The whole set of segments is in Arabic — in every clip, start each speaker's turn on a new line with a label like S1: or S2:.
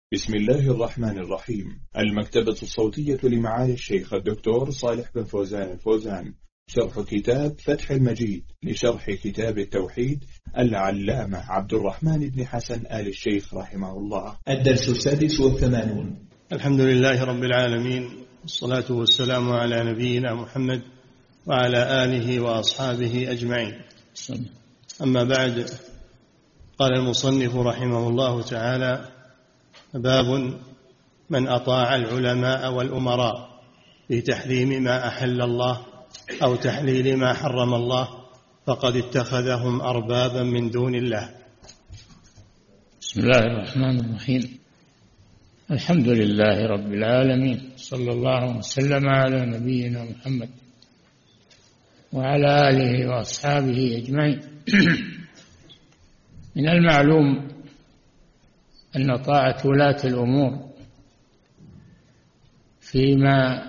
S1: بسم الله الرحمن الرحيم. المكتبة الصوتية لمعالي الشيخ الدكتور صالح بن فوزان الفوزان، شرح كتاب فتح المجيد لشرح كتاب التوحيد العلامة عبد الرحمن بن حسن آل الشيخ رحمه الله.
S2: الدرس 86.
S3: الحمد لله رب العالمين، والصلاة والسلام على نبينا محمد وعلى آله وأصحابه أجمعين. أما بعد، قال المصنف رحمه الله تعالى: باب من أطاع العلماء والأمراء في تحريم ما أحل الله أو تحليل ما حرم الله فقد اتخذهم أربابا من دون الله.
S4: بسم الله الرحمن الرحيم. الحمد لله رب العالمين، صلى الله وسلم على نبينا محمد وعلى آله وأصحابه أجمعين. من المعلوم أن طاعة ولاة الأمور فيما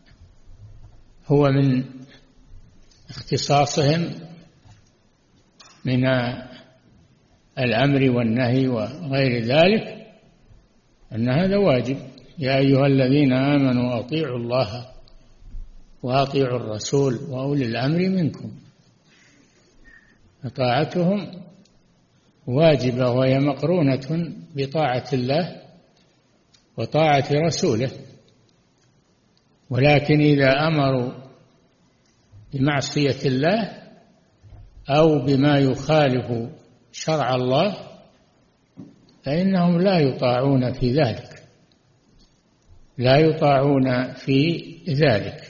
S4: هو من اختصاصهم من الأمر والنهي وغير ذلك أن هذا واجب. يا أيها الذين آمنوا أطيعوا الله وأطيعوا الرسول وأولي الأمر منكم. فطاعتهم واجبة، وهي مقرونة بطاعة الله وطاعة رسوله. ولكن إذا أمروا بمعصية الله أو بما يخالف شرع الله فإنهم لا يطاعون في ذلك، لا يطاعون في ذلك.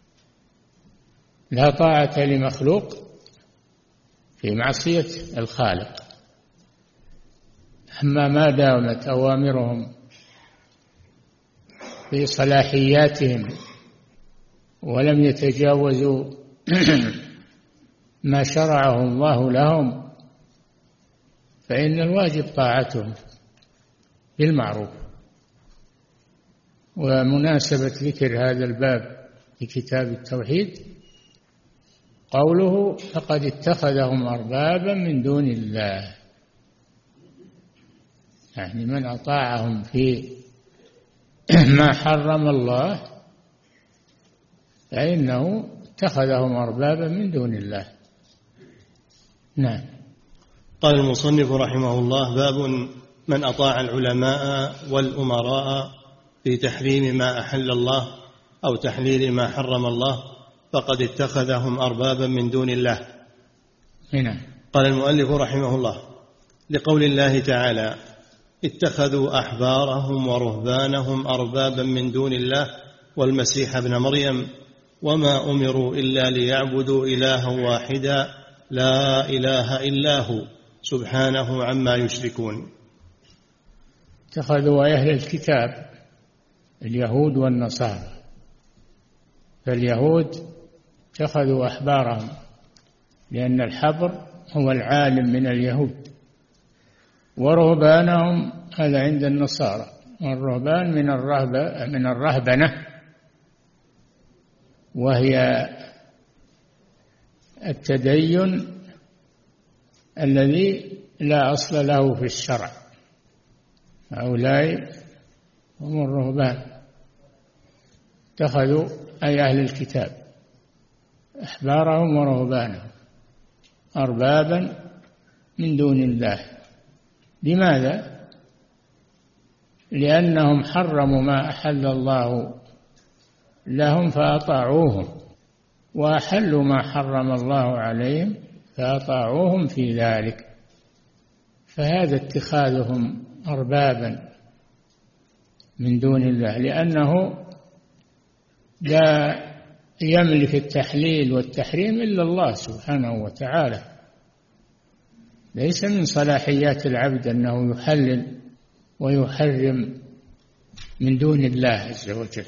S4: لا طاعة لمخلوق في معصية الخالق. أما ما دامت أوامرهم في صلاحياتهم ولم يتجاوزوا ما شرعه الله لهم فإن الواجب طاعتهم بالمعروف. ومناسبة ذكر هذا الباب في كتاب التوحيد قوله: فقد اتخذهم أربابا من دون الله. يعني من أطاعهم في ما حرم الله فإنه اتخذهم أربابا من دون الله. نعم.
S3: قال المصنف رحمه الله: باب من أطاع العلماء والأمراء في تحريم ما أحل الله أو تحليل ما حرم الله فقد اتخذهم أربابا من دون الله.
S4: نعم.
S3: قال المؤلف رحمه الله: لقول الله تعالى: اتخذوا أحبارهم ورهبانهم أربابا من دون الله والمسيح ابن مريم وما أمروا إلا ليعبدوا إلها واحدا لا إله إلا هو سبحانه عما يشركون.
S4: اتخذوا أهل الكتاب اليهود والنصارى، فاليهود اتخذوا أحبارهم لأن الحبر هو العالم من اليهود، ورهبانهم هذا عند النصارى، والرهبان من الرهبنة، وهي التدين الذي لا أصل له في الشرع. هؤلاء هم الرهبان. اتخذوا أي أهل الكتاب أحبارهم ورهبانهم أربابا من دون الله. لماذا؟ لأنهم حرموا ما أحل الله لهم فأطاعوهم، وأحلوا ما حرم الله عليهم فأطاعوهم في ذلك. فهذا اتخاذهم أربابا من دون الله، لأنه لا يملك التحليل والتحريم إلا الله سبحانه وتعالى. ليس من صلاحيات العبد أنه يحلل ويحرم من دون الله عز وجل.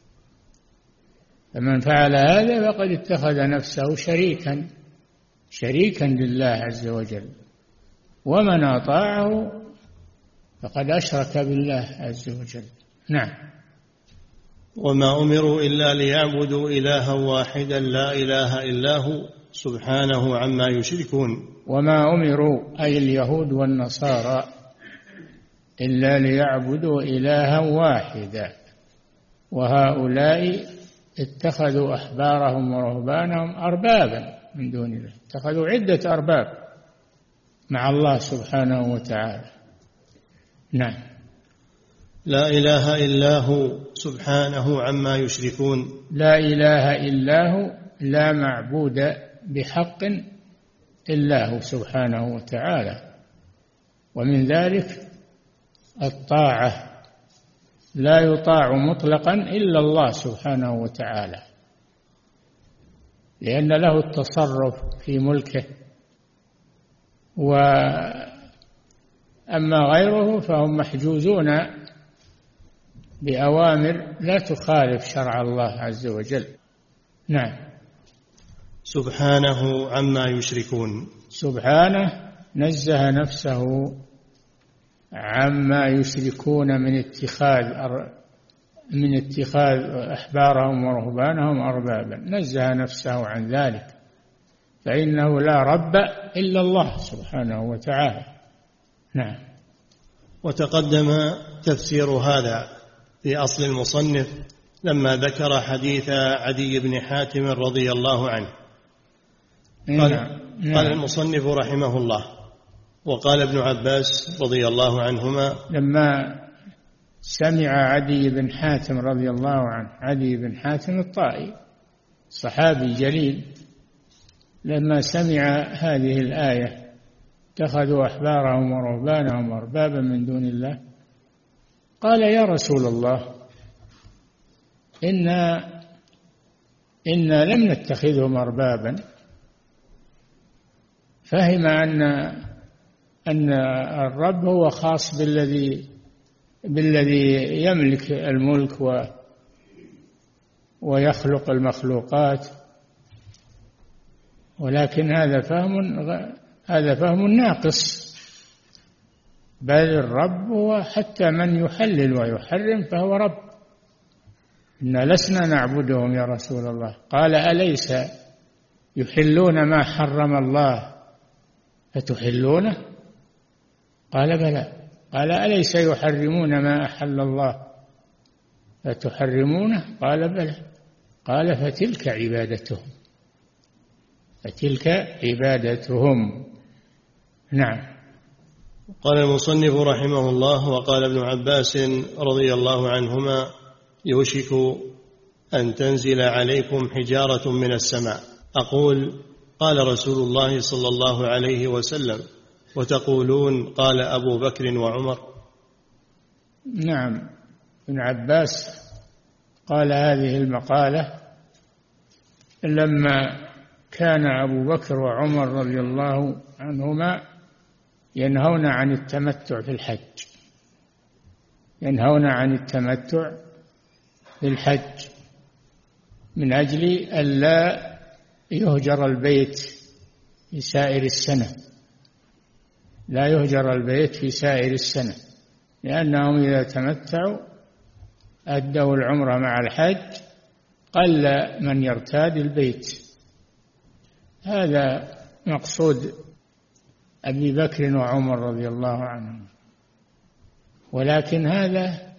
S4: فمن فعل هذا فقد اتخذ نفسه شريكا لله عز وجل، ومن أطاعه فقد أشرك بالله عز وجل. نعم.
S3: وما أمروا إلا ليعبدوا إلها واحدا لا إله إلا هو سبحانه عما يشركون.
S4: وما أمروا أي اليهود والنصارى إلا ليعبدوا إلها واحدا وهؤلاء اتخذوا أحبارهم ورهبانهم أربابا من دون الله، اتخذوا عدة أرباب مع الله سبحانه وتعالى. نعم.
S3: لا إله إلا هو سبحانه عما يشركون.
S4: لا إله إلا هو، لا معبود بحق إلا هو سبحانه وتعالى. ومن ذلك الطاعة، لا يطاع مطلقا إلا الله سبحانه وتعالى، لأن له التصرف في ملكه، وأما غيره فهم محجوزون بأوامر لا تخالف شرع الله عز وجل. نعم.
S3: سبحانه عما يشركون.
S4: سبحانه نزه نفسه عما يشركون من اتخاذ أحبارهم ورهبانهم أربابا، نزه نفسه عن ذلك، فإنه لا رب إلا الله سبحانه وتعالى. نعم.
S3: وتقدم تفسير هذا في أصل المصنف لما ذكر حديث عدي بن حاتم رضي الله عنه. قال المصنف رحمه الله: وقال ابن عباس رضي الله عنهما
S4: لما سمع عدي بن حاتم رضي الله عنه، عدي بن حاتم الطائي صحابي جليل، لما سمع هذه الآية اتخذوا أحبارهم ورهبانهم أربابا من دون الله، قال: يا رسول الله، إنا لم نتخذهم أربابا. فهم أن الرب هو خاص بالذي يملك الملك ويخلق المخلوقات، ولكن هذا فهم ناقص، بل الرب هو حتى من يحلل ويحرم فهو رب. إنا لسنا نعبدهم يا رسول الله. قال: أليس يحلون ما حرم الله فتحلونه؟ قال: بلى. قال: أليس يحرمون ما أحل الله فتحرمونه؟ قال: بلى. قال: فتلك عبادتهم. نعم.
S3: قال المصنف رحمه الله: وقال ابن عباس رضي الله عنهما: يوشك أن تنزل عليكم حجارة من السماء. أقول: قال رسول الله صلى الله عليه وسلم، وتقولون قال أبو بكر وعمر.
S4: نعم. ابن عباس قال هذه المقالة لما كان أبو بكر وعمر رضي الله عنهما ينهون عن التمتع في الحج، ينهون عن التمتع في الحج من أجل ألا يهجر البيت في سائر السنة، لا يهجر البيت في سائر السنة، لأنهم إذا تمتعوا أدوا العمرة مع الحج قل من يرتاد البيت. هذا مقصود أبي بكر وعمر رضي الله عنهم، ولكن هذا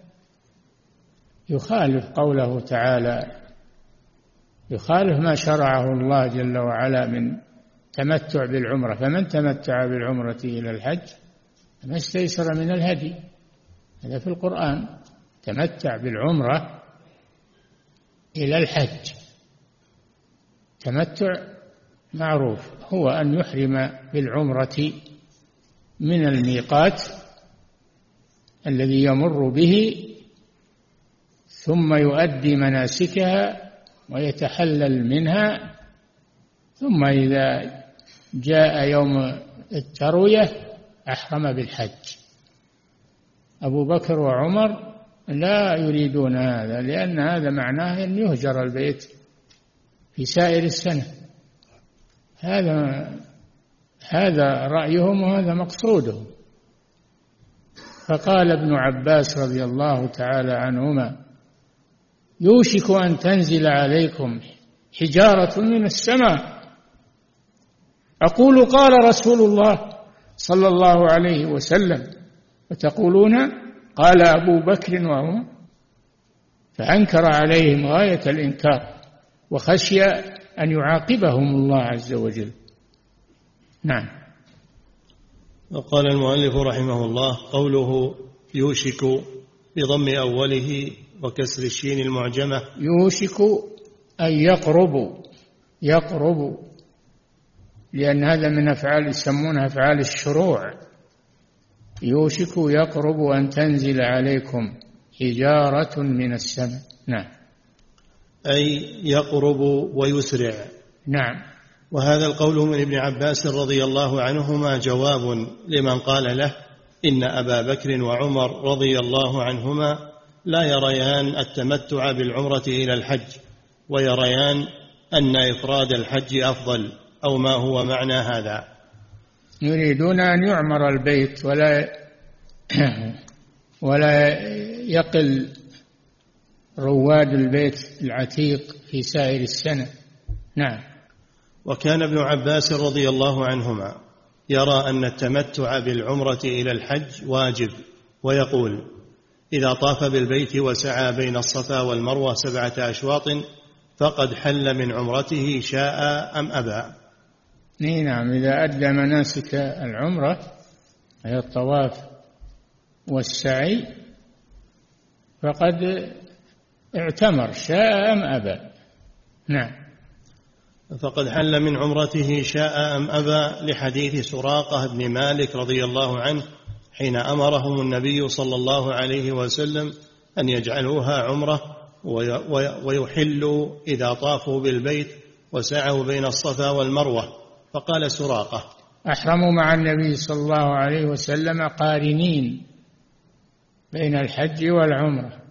S4: يخالف قوله تعالى، يخالف ما شرعه الله جل وعلا من تمتع بالعمرة. فمن تمتع بالعمرة إلى الحج فما استيسر من الهدي، هذا في القرآن. تمتع بالعمرة إلى الحج، تمتع معروف هو أن يحرم بالعمرة من الميقات الذي يمر به، ثم يؤدي مناسكها ويتحلل منها، ثم إذا جاء يوم التروية أحرم بالحج. أبو بكر وعمر لا يريدون هذا، لأن هذا معناه أن يهجر البيت في سائر السنة. هذا رأيهم وهذا مقصودهم. فقال ابن عباس رضي الله تعالى عنهما: يوشك أن تنزل عليكم حجارة من السماء. أقول: قال رسول الله صلى الله عليه وسلم، وتقولون قال أبو بكر وعمر، فأنكر عليهم غاية الإنكار وخشي أن يعاقبهم الله عز وجل. نعم.
S3: وقال المؤلف رحمه الله: قوله يوشك بضم أوله وكسر الشين المعجمة.
S4: يوشك أن يقرب، لأن هذا من أفعال يسمونها أفعال الشروع. يوشك يقرب أن تنزل عليكم حجارة من السماء. نعم.
S3: أي يقرب ويسرع.
S4: نعم.
S3: وهذا القول من ابن عباس رضي الله عنهما جواب لمن قال له إن أبا بكر وعمر رضي الله عنهما لا يريان التمتع بالعمرة إلى الحج، ويريان أن إفراد الحج أفضل، أو ما هو معنى هذا؟
S4: يريدون أن يعمر البيت ولا يقل رواد البيت العتيق في سائر السنة. نعم.
S3: وكان ابن عباس رضي الله عنهما يرى أن التمتع بالعمرة إلى الحج واجب، ويقول: إذا طاف بالبيت وسعى بين الصفا والمروة 7 أشواط فقد حل من عمرته شاء أم أبى.
S4: نعم. إذا أدى مناسك العمرة هي الطواف والسعي فقد اعتمر شاء أم أبى. نعم.
S3: فقد حل من عمرته شاء أم أبى، لحديث سراقة بن مالك رضي الله عنه حين أمرهم النبي صلى الله عليه وسلم أن يجعلوها عمرة ويحلوا إذا طافوا بالبيت وسعوا بين الصفا والمروة، فقال سراقة:
S4: أحرموا مع النبي صلى الله عليه وسلم قارنين بين الحج والعمرة،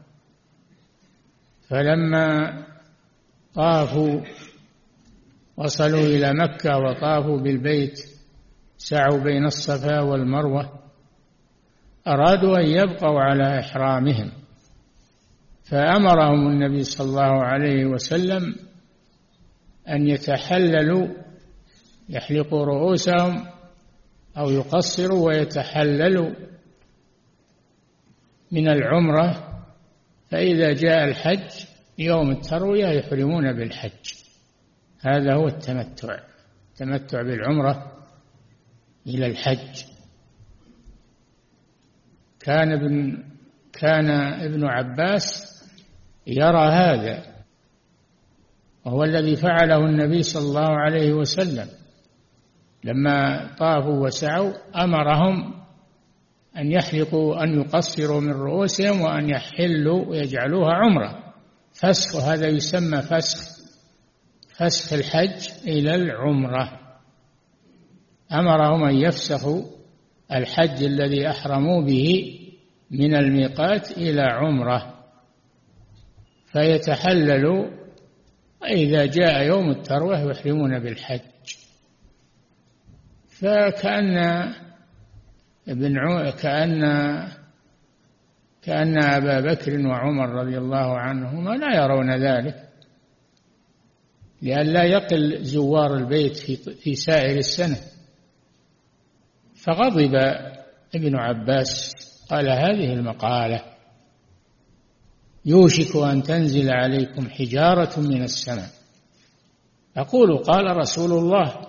S4: فلما طافوا وصلوا إلى مكة وطافوا بالبيت سعوا بين الصفا والمروة أرادوا أن يبقوا على إحرامهم، فأمرهم النبي صلى الله عليه وسلم أن يتحللوا، يحلقوا رؤوسهم أو يقصروا ويتحللوا من العمرة، فإذا جاء الحج يوم التروية يحرمون بالحج. هذا هو التمتع بالعمرة إلى الحج. كان ابن عباس يرى هذا، وهو الذي فعله النبي صلى الله عليه وسلم لما طافوا وسعوا، أمرهم أن يحلقوا، أن يقصروا من رؤوسهم وأن يحلوا ويجعلوها عمرة، فسخ. هذا يسمى فسخ الحج إلى العمرة. أمرهم أن يفسخوا الحج الذي أحرموا به من الميقات إلى عمرة، فيتحللوا، وإذا جاء يوم التروة يحرمون بالحج. كأن أبا بكر وعمر رضي الله عنهما لا يرون ذلك، لئلا يقل زوار البيت في سائر السنة. فغضب ابن عباس، قال هذه المقالة: يوشك أن تنزل عليكم حجارة من السماء. أقول قال رسول الله،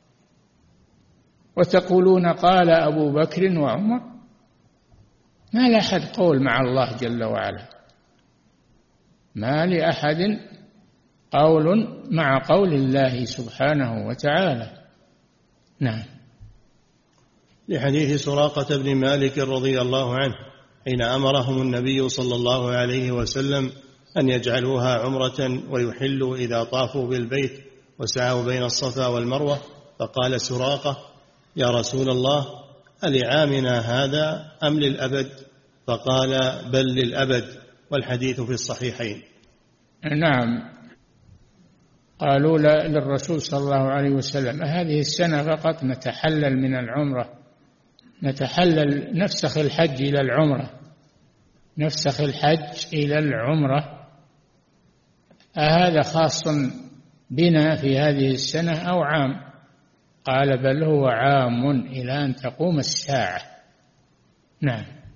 S4: وتقولون قال أبو بكر وعمر. ما لأحد قول مع الله جل وعلا، ما لأحد قول مع قول الله سبحانه وتعالى. نعم.
S3: لحديث سراقة بن مالك رضي الله عنه حين أمرهم النبي صلى الله عليه وسلم أن يجعلوها عمرة ويحلوا إذا طافوا بالبيت وسعوا بين الصفا والمروة، فقال سراقة: يا رسول الله، ألعامنا هذا أم للأبد؟ فقال: بل للأبد، والحديث في الصحيحين.
S4: نعم. قالوا للرسول صلى الله عليه وسلم: هذه السنة فقط نتحلل من العمرة، نتحلل، نفسخ الحج إلى العمرة، نفسخ الحج إلى العمرة، أهذا خاص بنا في هذه السنة أو عام؟ قال: بل هو عام إلى أن تقوم الساعة. نعم.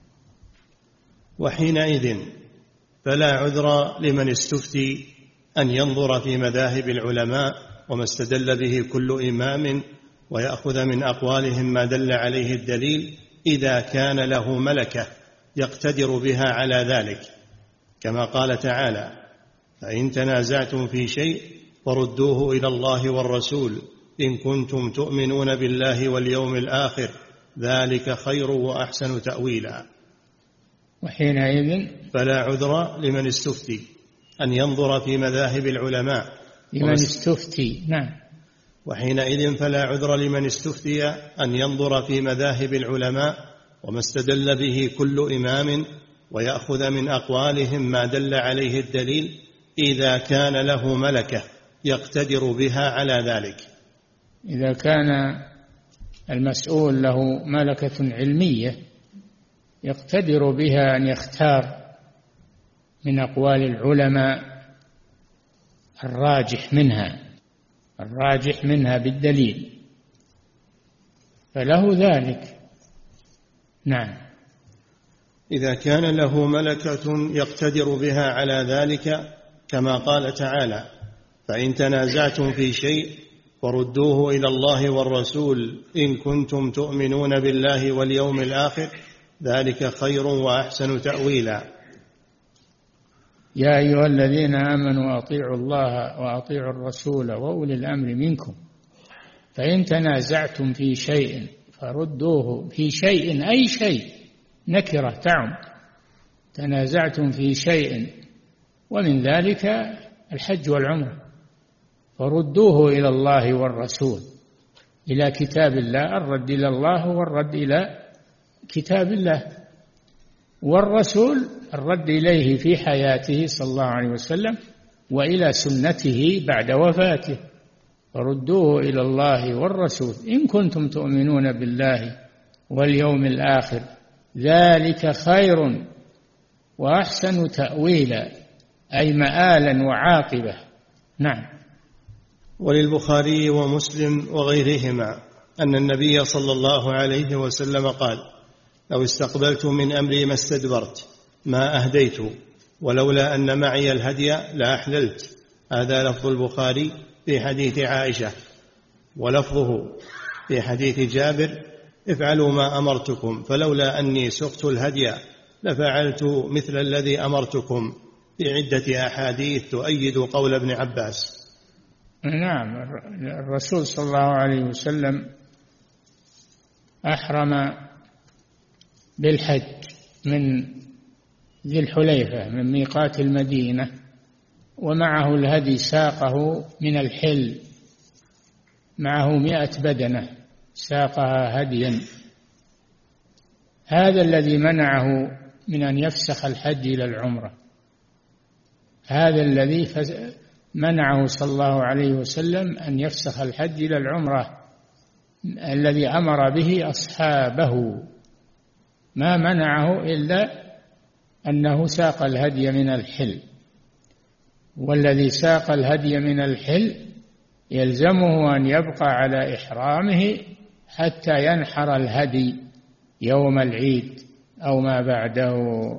S3: وحينئذ فلا عذر لمن استفتي أن ينظر في مذاهب العلماء وما استدل به كل إمام ويأخذ من أقوالهم ما دل عليه الدليل إذا كان له ملكة يقتدر بها على ذلك، كما قال تعالى: فإن تنازعتم في شيء فردوه إلى الله والرسول إن كنتم تؤمنون بالله واليوم الآخر ذلك خير وأحسن تأويلا.
S4: وحينئذ
S3: فلا عذر لمن استفتي أن ينظر في مذاهب العلماء
S4: لمن استفتي. نعم.
S3: وحينئذ فلا عذر لمن استفتي أن ينظر في مذاهب العلماء وما استدل به كل إمام ويأخذ من أقوالهم ما دل عليه الدليل إذا كان له ملكة يقتدر بها على ذلك.
S4: إذا كان المسؤول له ملكة علمية يقتدر بها أن يختار من أقوال العلماء الراجح منها بالدليل، فله ذلك. نعم.
S3: إذا كان له ملكة يقتدر بها على ذلك، كما قال تعالى: فإن تنازعتم في شيء فردوه إلى الله والرسول إن كنتم تؤمنون بالله واليوم الآخر ذلك خير وأحسن تأويلا.
S4: يا أيها الذين آمنوا أطيعوا الله وأطيعوا الرسول وأولي الأمر منكم فإن تنازعتم في شيء فردوه. في شيء أي شيء، نكرة تعم. تنازعتم في شيء ومن ذلك الحج والعمرة، فردوه إلى الله والرسول، إلى كتاب الله، الرد إلى الله والرد إلى كتاب الله، والرسول الرد إليه في حياته صلى الله عليه وسلم وإلى سنته بعد وفاته، فردوه إلى الله والرسول إن كنتم تؤمنون بالله واليوم الآخر ذلك خير وأحسن تأويلا، أي مآلا وعاقبة. نعم.
S3: وللبخاري ومسلم وغيرهما أن النبي صلى الله عليه وسلم قال: لو استقبلت من أمري ما استدبرت ما أهديت ولولا أن معي الهدي لأحللت. هذا لفظ البخاري في حديث عائشة، ولفظه في حديث جابر: افعلوا ما أمرتكم فلولا أني سقت الهدي لفعلت مثل الذي أمرتكم، في عدة أحاديث تؤيد قول ابن عباس.
S4: نعم. الرسول صلى الله عليه وسلم أحرم بالحج من ذي الحليفة من ميقات المدينة، ومعه الهدي ساقه من الحل، معه 100 بدنة ساقها هديا. هذا الذي منعه من أن يفسخ الحج إلى العمرة، هذا الذي منعه صلى الله عليه وسلم أن يفسخ الحج إلى العمرة، الذي أمر به أصحابه، ما منعه إلا أنه ساق الهدي من الحل، والذي ساق الهدي من الحل يلزمه أن يبقى على إحرامه حتى ينحر الهدي يوم العيد أو ما بعده.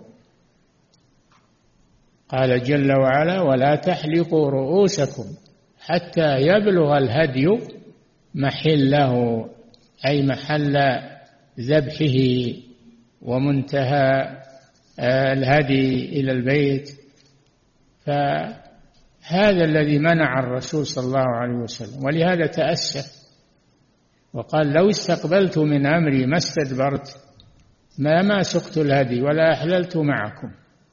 S4: قال جل وعلا: ولا تحلقوا رؤوسكم حتى يبلغ الهدي محله، أي محل ذبحه ومنتهى الهدي إلى البيت. فهذا الذي منع الرسول صلى الله عليه وسلم، ولهذا تأسف وقال: لو استقبلت من أمري ما استدبرت ما سقت الهدي ولا أحللت معكم.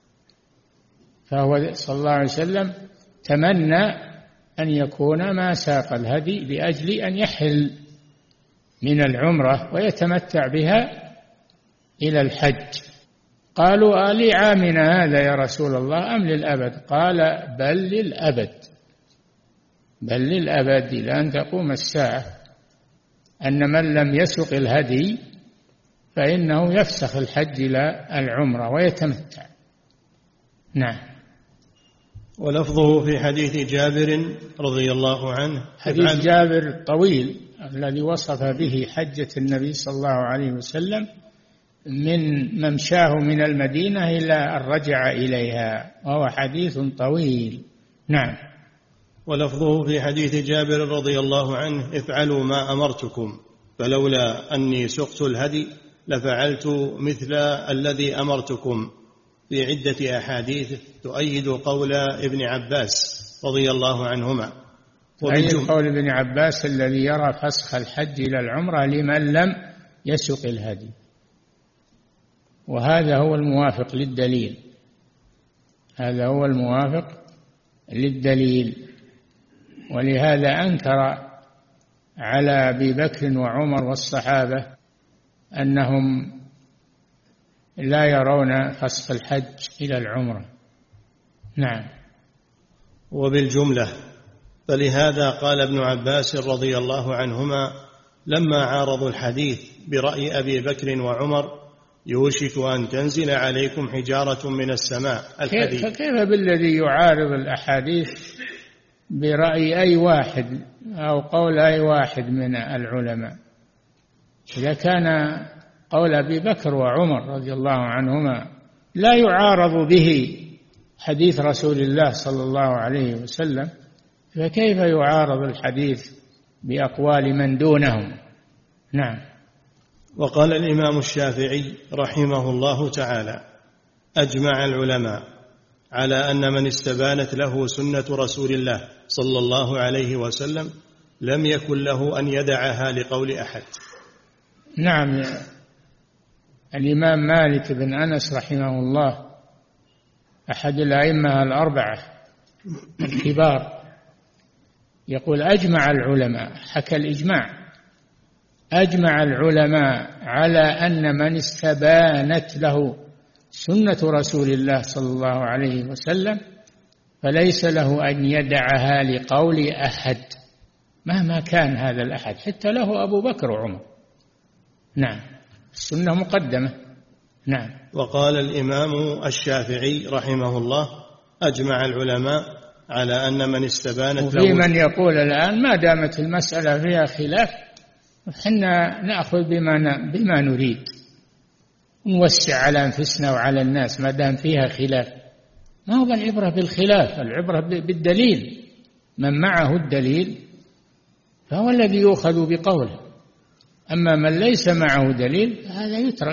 S4: فهو صلى الله عليه وسلم تمنى أن يكون ما ساق الهدي لأجل أن يحل من العمرة ويتمتع بها إلى الحج. قالوا: ألي عامنا هذا يا رسول الله أم للأبد؟ قال: بل للأبد، بل للأبد إلى أن تقوم الساعة، أن من لم يسق الهدي فإنه يفسخ الحج إلى العمرة ويتمتع. نعم.
S3: ولفظه في حديث جابر رضي الله عنه،
S4: حديث جابر طويل الذي وصف به حجة النبي صلى الله عليه وسلم من ممشاه من المدينة إلى أن رجع إليها، وهو حديث طويل. نعم.
S3: ولفظه في حديث جابر رضي الله عنه: افعلوا ما أمرتكم، فلولا أني سقت الهدي لفعلت مثل الذي أمرتكم، في عدة أحاديث تؤيد قول ابن عباس رضي الله عنهما.
S4: أي قول ابن عباس الذي يرى فسخ الحج إلى العمرة لمن لم يسق الهدي، وهذا هو الموافق للدليل، هذا هو الموافق للدليل. ولهذا أنكر على أبي بكر وعمر والصحابة أنهم لا يرون فسخ الحج إلى العمرة. نعم.
S3: وبالجملة فلهذا قال ابن عباس رضي الله عنهما لما عارضوا الحديث برأي أبي بكر وعمر: يوشك أن تنزل عليكم حجارة من السماء. الحديث
S4: فكيف بالذي يعارض الأحاديث برأي أي واحد أو قول أي واحد من العلماء؟ إذا كان قول أبي بكر وعمر رضي الله عنهما لا يعارض به حديث رسول الله صلى الله عليه وسلم، فكيف يعارض الحديث بأقوال من دونهم؟ نعم.
S3: وقال الإمام الشافعي رحمه الله تعالى: أجمع العلماء على أن من استبانت له سنة رسول الله صلى الله عليه وسلم لم يكن له أن يدعها لقول أحد.
S4: نعم. الإمام مالك بن أنس رحمه الله أحد الأئمة الأربعة الكبار يقول: أجمع العلماء، حكى الإجماع، أجمع العلماء على أن من استبانت له سنة رسول الله صلى الله عليه وسلم فليس له أن يدعها لقول أحد مهما كان هذا الأحد، حتى له أبو بكر وعمر. نعم، السنة مقدمة. نعم.
S3: وقال الإمام الشافعي رحمه الله: أجمع العلماء على أن من استبانت له.
S4: وفي من يقول الآن ما دامت المسألة فيها خلاف حنا نأخذ بما نريد، نوسع على أنفسنا وعلى الناس ما دام فيها خلاف. ما هو العبرة بالخلاف، العبرة بالدليل. من معه الدليل فهو الذي يؤخذ بقوله، أما من ليس معه دليل هذا يترك،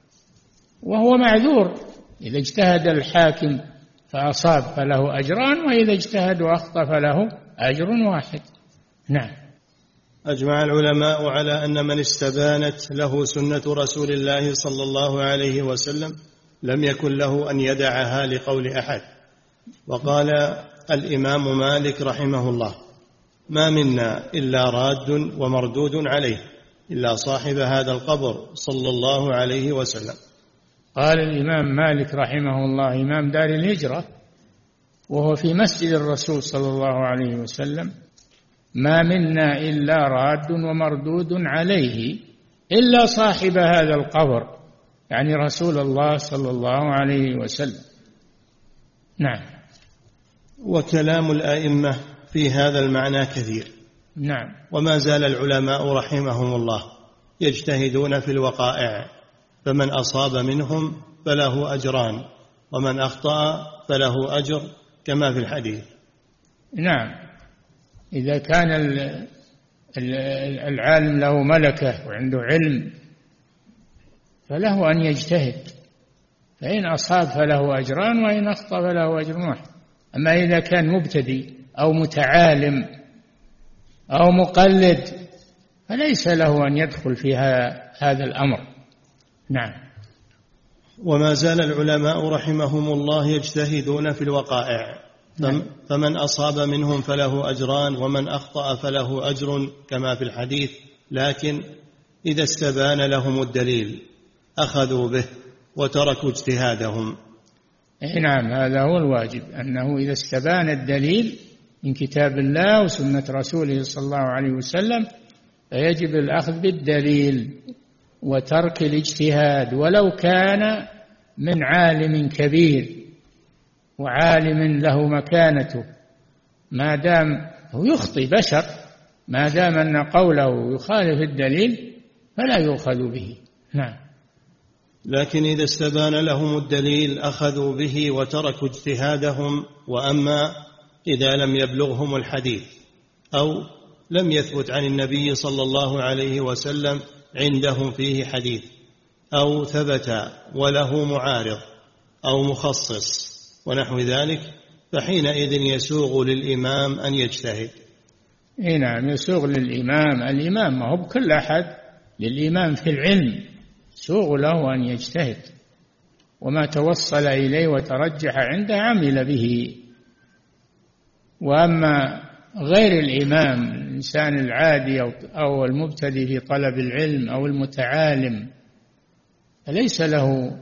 S4: وهو معذور. إذا اجتهد الحاكم فأصاب فله أجران، وإذا اجتهد وأخطأ فله أجر واحد. نعم.
S3: أجمع العلماء على أن من استبانت له سنة رسول الله صلى الله عليه وسلم لم يكن له أن يدعها لقول أحد. وقال الإمام مالك رحمه الله: ما منا إلا راد ومردود عليه إلا صاحب هذا القبر صلى الله عليه وسلم.
S4: قال الإمام مالك رحمه الله إمام دار الهجرة وهو في مسجد الرسول صلى الله عليه وسلم: ما منا إلا راد ومردود عليه إلا صاحب هذا القبر، يعني رسول الله صلى الله عليه وسلم. نعم.
S3: وكلام الأئمة في هذا المعنى كثير.
S4: نعم.
S3: وما زال العلماء رحمهم الله يجتهدون في الوقائع، فمن أصاب منهم فله أجران، ومن أخطأ فله أجر، كما في الحديث.
S4: نعم. إذا كان العالم له ملكة وعنده علم فله أن يجتهد، فإن أصاب فله أجران، وإن أخطأ فله أجر واحد. أما إذا كان مبتدئ أو متعالم أو مقلد فليس له أن يدخل في هذا الأمر. نعم.
S3: وما زال العلماء رحمهم الله يجتهدون في الوقائع، فمن أصاب منهم فله أجران، ومن أخطأ فله أجر، كما في الحديث. لكن إذا استبان لهم الدليل أخذوا به وتركوا اجتهادهم.
S4: نعم، هذا هو الواجب، أنه إذا استبان الدليل من كتاب الله وسنة رسوله صلى الله عليه وسلم فيجب الأخذ بالدليل وترك الاجتهاد، ولو كان من عالم كبير وعالم له مكانته، ما دام هو يخطئ بشر، ما دام أن قوله يخالف الدليل فلا يؤخذ به. نعم.
S3: لكن إذا استبان لهم الدليل أخذوا به وتركوا اجتهادهم. وأما إذا لم يبلغهم الحديث أو لم يثبت عن النبي صلى الله عليه وسلم عندهم فيه حديث، أو ثبت وله معارض أو مخصص ونحو ذلك، فحينئذ يسوغ للإمام أن يجتهد.
S4: نعم، يسوغ للإمام. الإمام ما هو بكل أحد، للإمام في العلم يسوغ له أن يجتهد، وما توصل إليه وترجح عنده عمل به. وأما غير الإمام، الإنسان العادي أو المبتدئ في طلب العلم أو المتعالم، فليس له،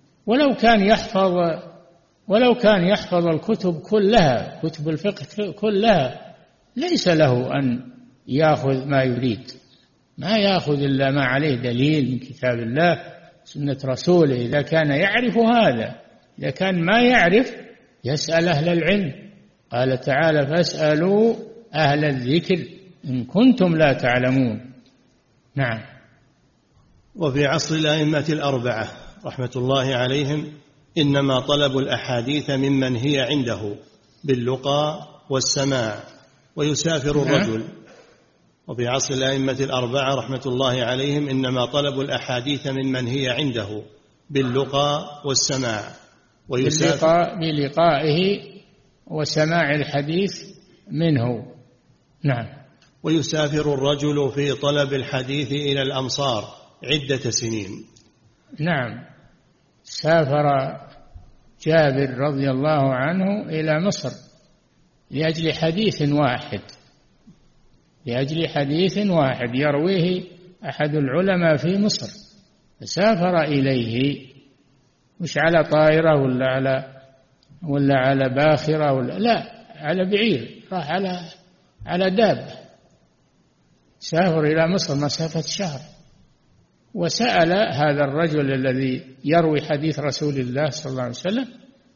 S4: ولو كان يحفظ الكتب كلها، كتب الفقه كلها، ليس له أن يأخذ ما يريد، ما يأخذ إلا ما عليه دليل من كتاب الله سنة رسوله. إذا كان يعرف هذا، إذا كان ما يعرف يسأل أهل العلم. قال تعالى: فاسألوا أهل الذكر إن كنتم لا تعلمون. نعم.
S3: وفي عصر الأئمة الأربعة رحمة الله عليهم إنما طلب الأحاديث ممن هي عنده باللقى والسماع، ويسافر الرجل. وفي عصر الأئمة الأربعة رحمة الله عليهم إنما طلب الأحاديث ممن هي عنده باللقى والسماع، ويسافر
S4: بلقائه وسماع الحديث منه. نعم.
S3: ويسافر الرجل في طلب الحديث إلى الأمصار عدة سنين.
S4: نعم، سافر جابر رضي الله عنه إلى مصر لأجل حديث واحد يرويه أحد العلماء في مصر، فسافر إليه، مش على طائرة ولا على باخرة لا، على بعير، راح على دابة، سافر إلى مصر مسافة شهر، وسأل هذا الرجل الذي يروي حديث رسول الله صلى الله عليه وسلم،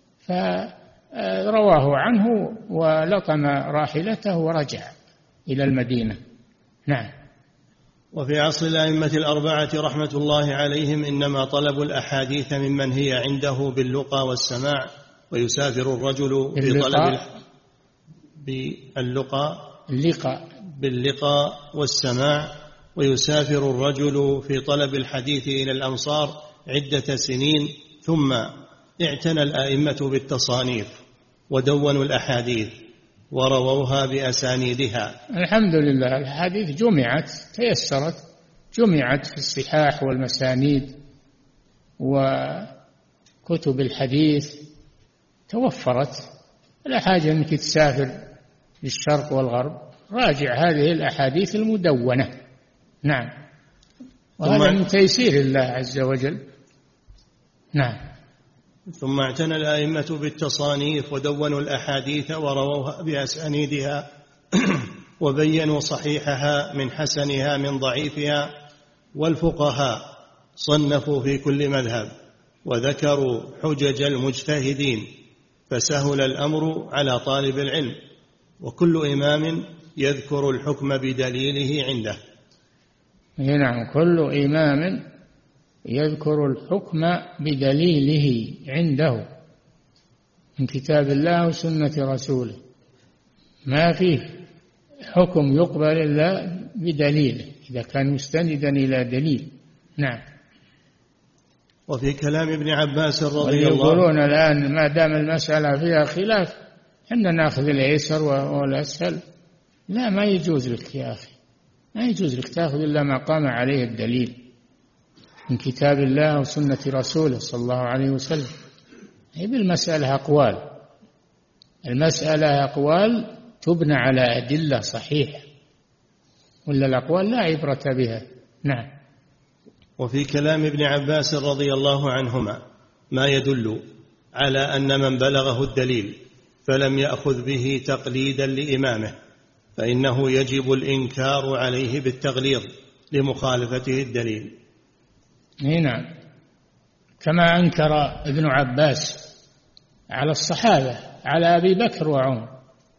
S4: فرواه عنه ولطم راحلته ورجع إلى المدينة. نعم.
S3: وفي عصر الأئمة الأربعة رحمة الله عليهم إنما طلب الأحاديث ممن هي عنده باللقى والسماع، ويسافر الرجل في طلب باللقى والسماع، ويسافر الرجل في طلب الحديث إلى الأمصار عدة سنين. ثم اعتنى الأئمة بالتصانيف ودونوا الأحاديث ورووها بأسانيدها.
S4: الحمد لله، الحديث جمعت، تيسرت، جمعت في الصحاح والمسانيد وكتب الحديث توفرت، لا حاجة أنك تسافر للشرق والغرب، راجع هذه الأحاديث المدونة. نعم، وهذا من تيسير الله عز وجل. نعم.
S3: ثم اعتنى الأئمة بالتصانيف ودونوا الأحاديث ورووها بأسانيدها وبينوا صحيحها من حسنها من ضعيفها، والفقهاء صنفوا في كل مذهب وذكروا حجج المجتهدين، فسهل الأمر على طالب العلم، وكل إمام يذكر الحكم بدليله عنده.
S4: نعم، كل إمام يذكر الحكم بدليله عنده من كتاب الله وسنة رسوله، ما فيه حكم يقبل إلا بدليله إذا كان مستندا إلى دليل. نعم.
S3: وفي كلام ابن عباس رضي الله عنه،
S4: يقولون الآن ما دام المسألة فيها خلاف إن نأخذ الأيسر والأسهل. لا، ما يجوز لك يا أخي، ما يجوز لك تأخذ إلا ما قام عليه الدليل من كتاب الله وسنة رسوله صلى الله عليه وسلم. هي بالمسألة أقوال، المسألة أقوال تبنى على أدلة صحيحة، ولا الأقوال لا عبرة بها. نعم.
S3: وفي كلام ابن عباس رضي الله عنهما ما يدل على أن من بلغه الدليل فلم يأخذ به تقليدا لإمامه فإنه يجب الإنكار عليه بالتغليظ لمخالفته الدليل.
S4: نعم، كما أنكر ابن عباس على الصحابة، على أبي بكر وعمر.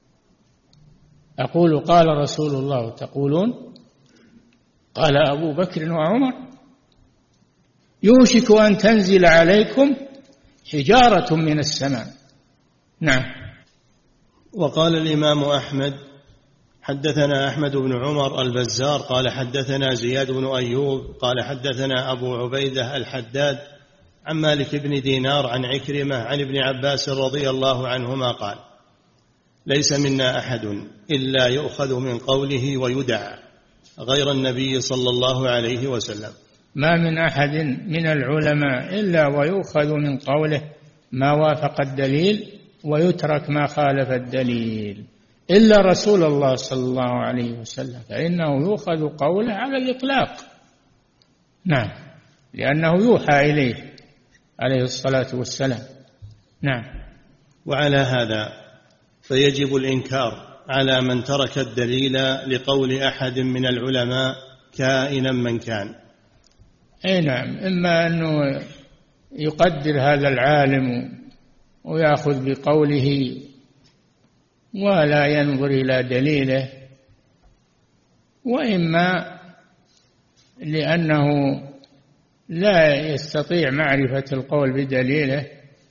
S4: أقول قال رسول الله تقولون قال أبو بكر وعمر. يوشك أن تنزل عليكم حجارة من السماء. نعم.
S3: وقال الإمام أحمد حدثنا أحمد بن عمر البزار قال حدثنا زياد بن أيوب قال حدثنا أبو عبيدة الحداد عن مالك بن دينار عن عكرمة عن ابن عباس رضي الله عنهما قال ليس منا أحد إلا يؤخذ من قوله ويدع غير النبي صلى الله عليه وسلم.
S4: ما من أحد من العلماء إلا ويؤخذ من قوله ما وافق الدليل ويترك ما خالف الدليل إلا رسول الله صلى الله عليه وسلم، فإنه يؤخذ قوله على الإطلاق. نعم، لأنه يوحى إليه عليه الصلاة والسلام. نعم.
S3: وعلى هذا فيجب الإنكار على من ترك الدليل لقول أحد من العلماء كائنا من كان.
S4: أي نعم، إما أنه يقدر هذا العالم ويأخذ بقوله ولا ينظر إلى دليله، وإما لأنه لا يستطيع معرفة القول بدليله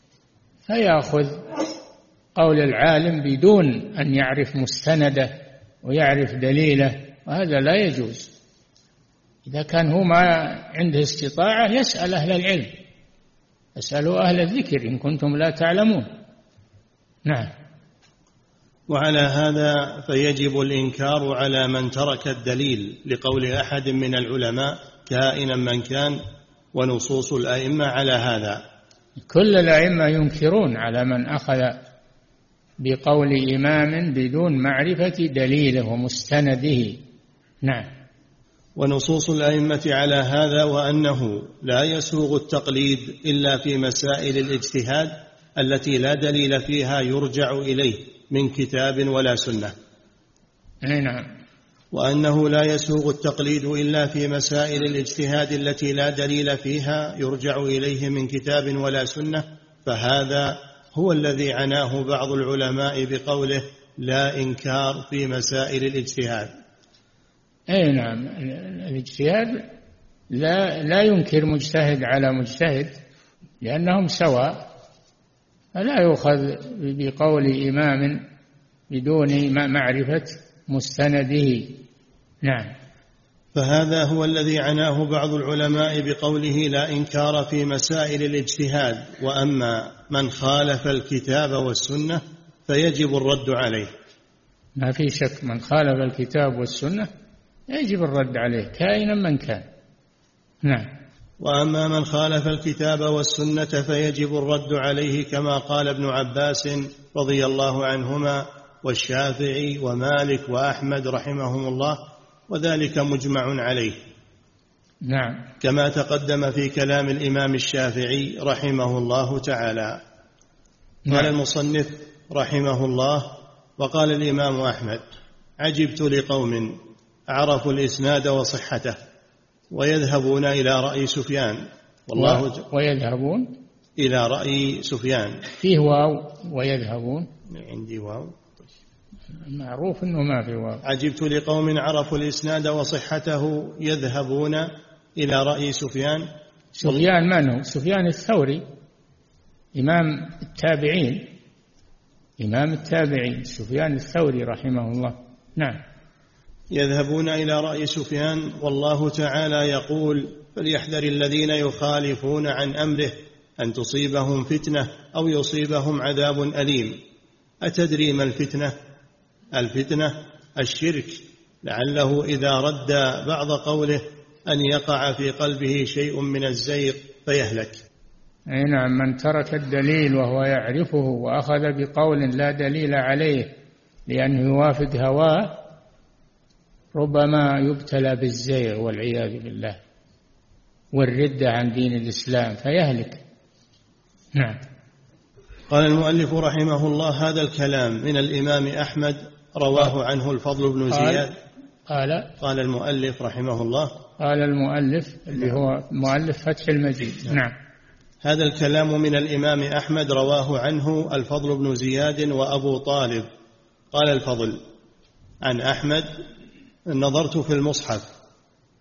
S4: فيأخذ قول العالم بدون أن يعرف مستنده ويعرف دليله، وهذا لا يجوز. إذا كان هو ما عنده استطاعة يسأل أهل العلم، اسألوا أهل الذكر إن كنتم لا تعلمون. نعم.
S3: وعلى هذا فيجب الإنكار على من ترك الدليل لقول أحد من العلماء كائنا من كان، ونصوص الأئمة على هذا.
S4: كل الأئمة ينكرون على من أخذ بقول إمام بدون معرفة دليله ومستنده. نعم.
S3: ونصوص الأئمة على هذا، وأنه لا يسوغ التقليد إلا في مسائل الاجتهاد التي لا دليل فيها يرجع إليه من كتاب ولا سنة.
S4: نعم.
S3: وأنه لا يسوغ التقليد إلا في مسائل الاجتهاد التي لا دليل فيها يرجع إليه من كتاب ولا سنة، فهذا هو الذي عناه بعض العلماء بقوله لا إنكار في مسائل الاجتهاد.
S4: أي نعم، الاجتهاد لا ينكر مجتهد على مجتهد لأنهم سواء، فلا يؤخذ بقول إمام بدون معرفة مستنده. نعم.
S3: فهذا هو الذي عناه بعض العلماء بقوله لا إنكار في مسائل الاجتهاد. وأما من خالف الكتاب والسنة فيجب الرد عليه.
S4: ما في شك، من خالف الكتاب والسنة يجب الرد عليه كائنا من كان. نعم.
S3: وأما من خالف الكتاب والسنة فيجب الرد عليه كما قال ابن عباس رضي الله عنهما والشافعي ومالك وأحمد رحمهم الله، وذلك مجمع عليه.
S4: نعم.
S3: كما تقدم في كلام الإمام الشافعي رحمه الله تعالى. قال المصنف رحمه الله وقال الإمام أحمد عجبت لقوم عرفوا الإسناد وصحته ويذهبون إلى رأي سفيان
S4: ويذهبون
S3: إلى رأي سفيان.
S4: فيه واو ويذهبون؟
S3: عندي واو،
S4: معروف أنه ما في واو.
S3: عجبت لقوم عرفوا الإسناد وصحته يذهبون إلى رأي سفيان.
S4: سفيان من هو؟ سفيان الثوري إمام التابعين سفيان الثوري رحمه الله. نعم.
S3: يذهبون إلى رأي سفيان والله تعالى يقول فليحذر الذين يخالفون عن أمره أن تصيبهم فتنة أو يصيبهم عذاب أليم. أتدري ما الفتنة؟ الفتنة الشرك، لعله إذا رد بعض قوله أن يقع في قلبه شيء من الزيغ فيهلك.
S4: أي نعم، من ترك الدليل وهو يعرفه وأخذ بقول لا دليل عليه لأنه يوافق هواه ربما يبتلى بالزيغ والعياذ بالله والردة عن دين الإسلام فيهلك. نعم.
S3: قال المؤلف رحمه الله هذا الكلام من الإمام أحمد رواه عنه الفضل بن زياد. قال المؤلف رحمه الله،
S4: قال المؤلف اللي هو مؤلف فتح المجيد. نعم.
S3: هذا الكلام من الإمام أحمد رواه عنه الفضل بن زياد وأبو طالب. قال الفضل عن أحمد نظرت في المصحف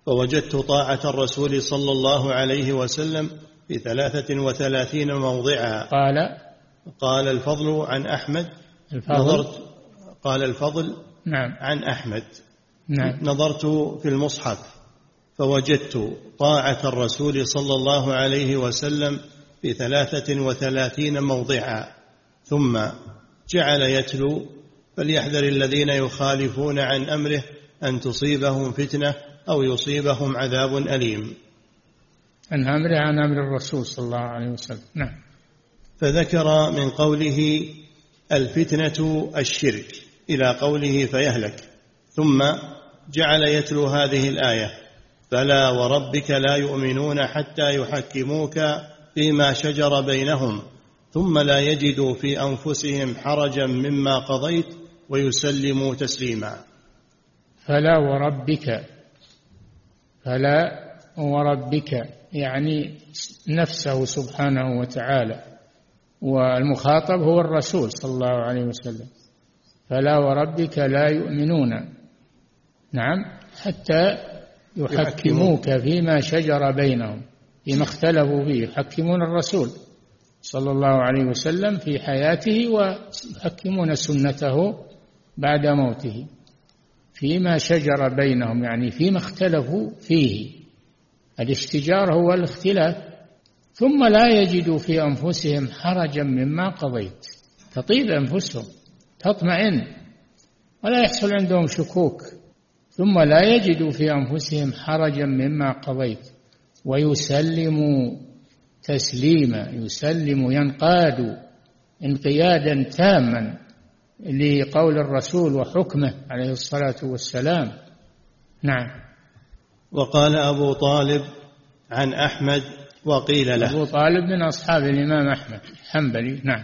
S3: فوجدت طاعة الرسول صلى الله عليه وسلم في 33 موضعا. قال الفضل عن أحمد قال الفضل
S4: نعم
S3: عن أحمد
S4: نعم.
S3: نظرت في المصحف فوجدت طاعة الرسول صلى الله عليه وسلم في 33 موضعا، ثم جعل يتلو: فليحذر الذين يخالفون عن أمره أن تصيبهم فتنة أو يصيبهم عذاب أليم.
S4: عن أمره عن أمر الرسول صلى الله عليه وسلم. نعم.
S3: فذكر من قوله الفتنة الشرك إلى قوله فيهلك، ثم جعل يتلو هذه الآية: فلا وربك لا يؤمنون حتى يحكموك فيما شجر بينهم ثم لا يجدوا في أنفسهم حرجا مما قضيت ويسلموا تسليما.
S4: فلا وربك يعني نفسه سبحانه وتعالى، والمخاطب هو الرسول صلى الله عليه وسلم. فلا وربك لا يؤمنون، نعم، حتى يحكموك فيما شجر بينهم، فيما اختلفوا فيه. يحكمون الرسول صلى الله عليه وسلم في حياته ويحكمون سنته بعد موته فيما شجر بينهم، يعني فيما اختلفوا فيه. الاشتجار هو الاختلاف. ثم لا يجدوا في أنفسهم حرجا مما قضيت، تطيب أنفسهم، تطمئن، ولا يحصل عندهم شكوك. ثم لا يجدوا في أنفسهم حرجا مما قضيت ويسلموا تسليما. يسلم ينقاد انقيادا تاما لقول الرسول وحكمه عليه الصلاة والسلام. نعم.
S3: وقال أبو طالب عن أحمد وقيل له.
S4: أبو طالب من أصحاب الإمام أحمد الحنبلي. نعم.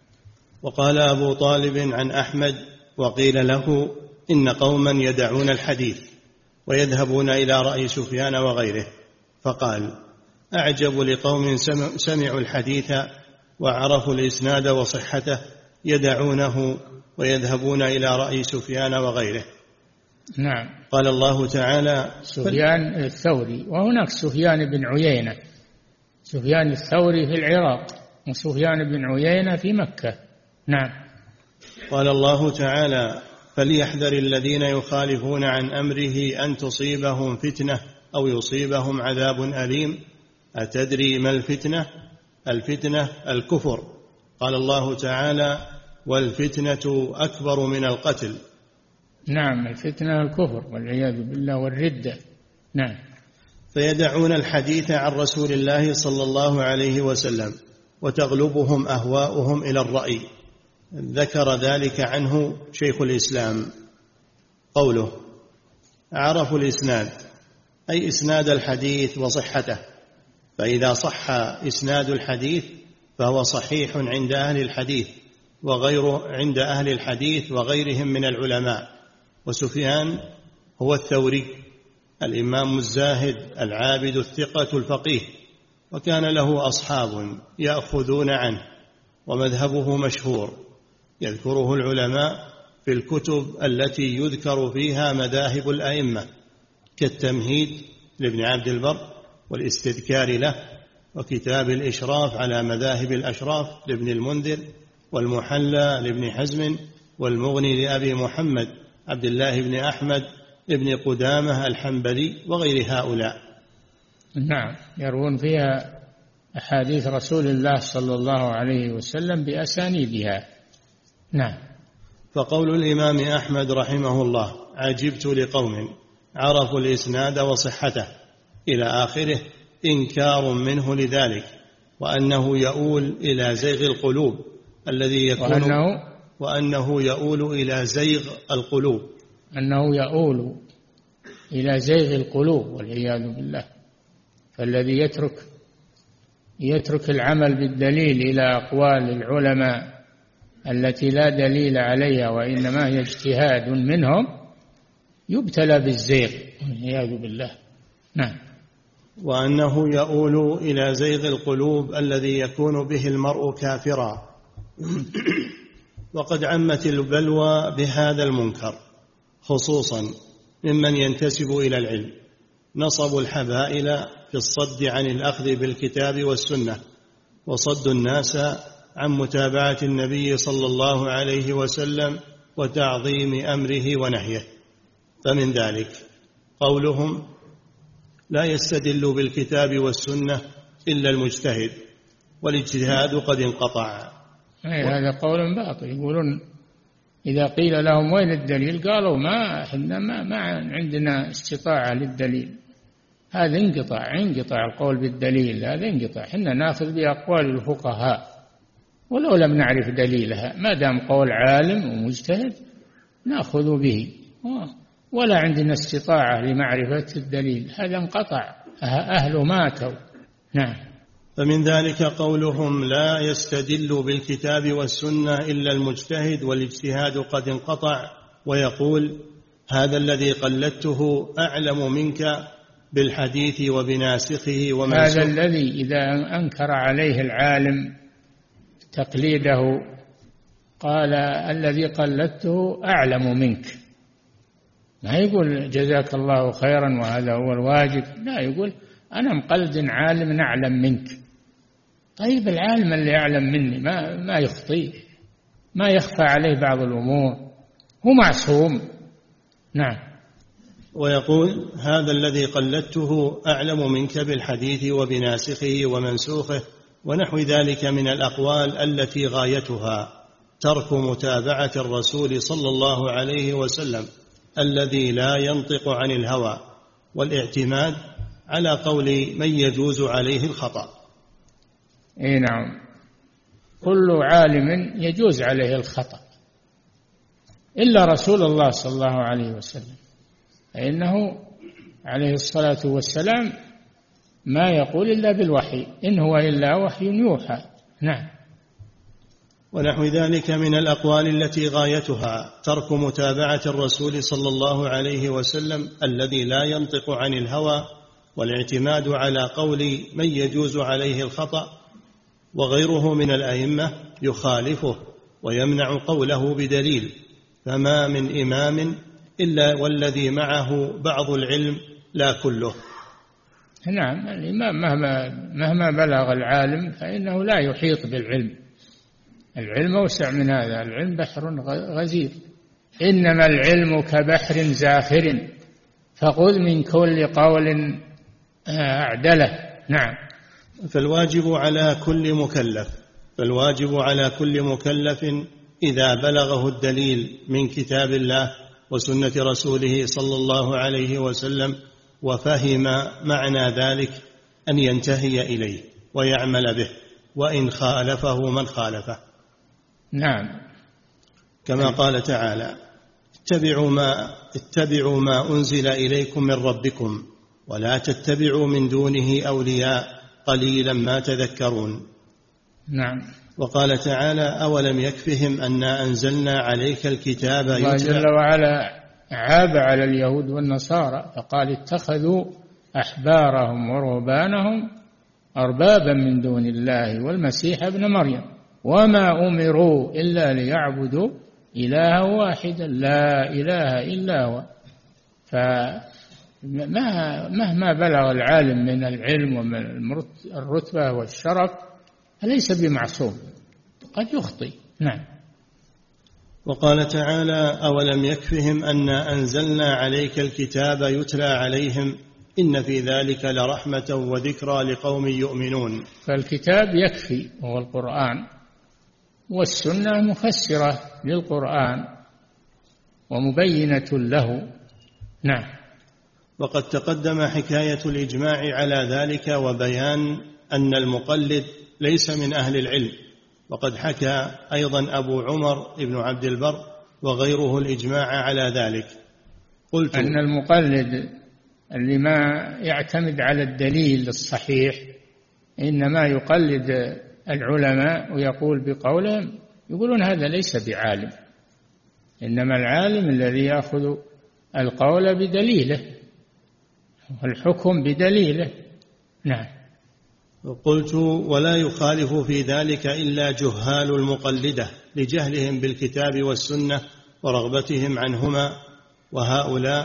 S3: وقال أبو طالب عن أحمد وقيل له: إن قوما يدعون الحديث ويذهبون إلى رأي سفيان وغيره. فقال: أعجب لقوم سمعوا الحديث وعرفوا الإسناد وصحته يدعونه ويذهبون إلى رأي سفيان وغيره.
S4: نعم.
S3: قال الله تعالى:
S4: سفيان الثوري، وهناك سفيان بن عيينة. سفيان الثوري في العراق وسفيان بن عيينة في مكة. نعم.
S3: قال الله تعالى: فليحذر الذين يخالفون عن أمره أن تصيبهم فتنة أو يصيبهم عذاب أليم. أتدري ما الفتنة؟ الفتنة الكفر. قال الله تعالى: والفتنة أكبر من القتل.
S4: نعم، الفتنة الكفر والعياذ بالله والردة. نعم.
S3: فيدعون الحديث عن رسول الله صلى الله عليه وسلم وتغلبهم أهواؤهم إلى الرأي. ذكر ذلك عنه شيخ الإسلام قوله: عرفوا الإسناد، أي إسناد الحديث وصحته، فإذا صح إسناد الحديث فهو صحيح عند أهل الحديث عند أهل الحديث وغيرهم من العلماء. وسفيان هو الثوري الإمام الزاهد العابد الثقة الفقيه، وكان له أصحاب يأخذون عنه، ومذهبه مشهور يذكره العلماء في الكتب التي يذكر فيها مذاهب الأئمة، كالتمهيد لابن عبد البر، والاستذكار له، وكتاب الإشراف على مذاهب الأشراف لابن المنذر، والمحلى لابن حزم، والمغني لأبي محمد عبد الله بن أحمد ابن قدامة الحنبلي، وغير هؤلاء.
S4: نعم، يروون فيها أحاديث رسول الله صلى الله عليه وسلم بأسانيدها. نعم.
S3: فقول الإمام أحمد رحمه الله: عجبت لقوم عرفوا الإسناد وصحته إلى آخره، إنكار منه لذلك، وأنه يؤول إلى زيغ القلوب الذي يكون وأنه يؤول إلى زيغ القلوب،
S4: أنه يؤول إلى زيغ القلوب والعياذ بالله. فالذي يترك العمل بالدليل إلى أقوال العلماء التي لا دليل عليها وإنما هي اجتهاد منهم يبتلى بالزيغ والعياذ بالله. نعم.
S3: وأنه يؤول إلى زيغ القلوب الذي يكون به المرء كافرا. وقد عمت البلوى بهذا المنكر، خصوصا ممن ينتسب إلى العلم، نصبوا الحبائل في الصد عن الأخذ بالكتاب والسنة، وصد الناس عن متابعة النبي صلى الله عليه وسلم وتعظيم أمره ونهيه. فمن ذلك قولهم لا يستدل بالكتاب والسنة إلا المجتهد، والاجتهاد قد انقطع.
S4: هذا قول باطل. يقولون إذا قيل لهم وين الدليل قالوا ما عندنا استطاعة للدليل. هذا انقطاع القول بالدليل، هذا انقطاع. حنا ناخذ بأقوال الفقهاء ولو لم نعرف دليلها، ما دام قول عالم ومجتهد ناخذ به، ولا عندنا استطاعة لمعرفة الدليل. هذا انقطع، أهله ماتوا. نعم.
S3: فمن ذلك قولهم لا يستدل بالكتاب والسنة إلا المجتهد والاجتهاد قد انقطع، ويقول هذا الذي قلدته أعلم منك بالحديث وبناسخه ومنسوخه.
S4: هذا الذي إذا أنكر عليه العالم تقليده قال الذي قلدته أعلم منك، ما يقول جزاك الله خيرا وهذا هو الواجب، لا، يقول أنا مقلد عالم أعلم منك. طيب العالم اللي أعلم مني ما يخطئ، ما يخفى عليه بعض الأمور، هو معصوم. نعم.
S3: ويقول هذا الذي قلدته أعلم منك بالحديث وبناسخه ومنسوخه ونحو ذلك من الأقوال التي غايتها ترك متابعة الرسول صلى الله عليه وسلم الذي لا ينطق عن الهوى، والاعتماد على قول من يجوز عليه الخطأ.
S4: نعم، كل عالم يجوز عليه الخطأ إلا رسول الله صلى الله عليه وسلم، فإنه عليه الصلاة والسلام ما يقول إلا بالوحي، إن هو إلا وحي يوحى. نعم.
S3: ونحو ذلك من الأقوال التي غايتها ترك متابعة الرسول صلى الله عليه وسلم الذي لا ينطق عن الهوى، والاعتماد على قول من يجوز عليه الخطأ، وغيره من الأئمة يخالفه ويمنع قوله بدليل، فما من إمام إلا والذي معه بعض العلم لا كله.
S4: نعم، الإمام مهما بلغ العالم فإنه لا يحيط بالعلم، العلم أوسع من هذا، العلم بحر غزير، إنما العلم كبحر زاخر فخذ من كل قول أعدله. نعم.
S3: فالواجب على كل مكلف إذا بلغه الدليل من كتاب الله وسنة رسوله صلى الله عليه وسلم وفهم معنى ذلك أن ينتهي إليه ويعمل به، وإن خالفه من خالفه.
S4: نعم.
S3: كما قال تعالى اتبعوا ما أنزل إليكم من ربكم ولا تتبعوا من دونه أولياء قليلا ما تذكرون.
S4: نعم.
S3: وقال تعالى أولم يكفهم أنا أنزلنا عليك الكتاب يتلى.
S4: الله جل وعلا عاب على اليهود والنصارى فقال اتخذوا أحبارهم ورهبانهم أربابا من دون الله والمسيح ابن مريم وما أمروا إلا ليعبدوا إلها واحدا لا إله إلا هو. فمهما بلغ العالم من العلم ومن الرتبة والشرف فليس بمعصوم، قد يخطئ. نعم.
S3: وقال تعالى أولم يكفهم أنا أنزلنا عليك الكتاب يتلى عليهم إن في ذلك لرحمة وذكرى لقوم يؤمنون.
S4: فالكتاب يكفي وهو القرآن، والسنة مفسرة للقرآن ومبينة له. نعم.
S3: وقد تقدم حكاية الإجماع على ذلك وبيان أن المقلد ليس من أهل العلم، وقد حكى أيضا أبو عمر ابن عبد البر وغيره الإجماع على ذلك. قلت
S4: أن المقلد اللي ما يعتمد على الدليل الصحيح إنما يقلد العلماء ويقول بقولهم، يقولون هذا ليس بعالم، إنما العالم الذي يأخذ القول بدليله والحكم بدليله. نعم.
S3: قلت ولا يخالف في ذلك إلا جهال المقلدة لجهلهم بالكتاب والسنة ورغبتهم عنهما، وهؤلاء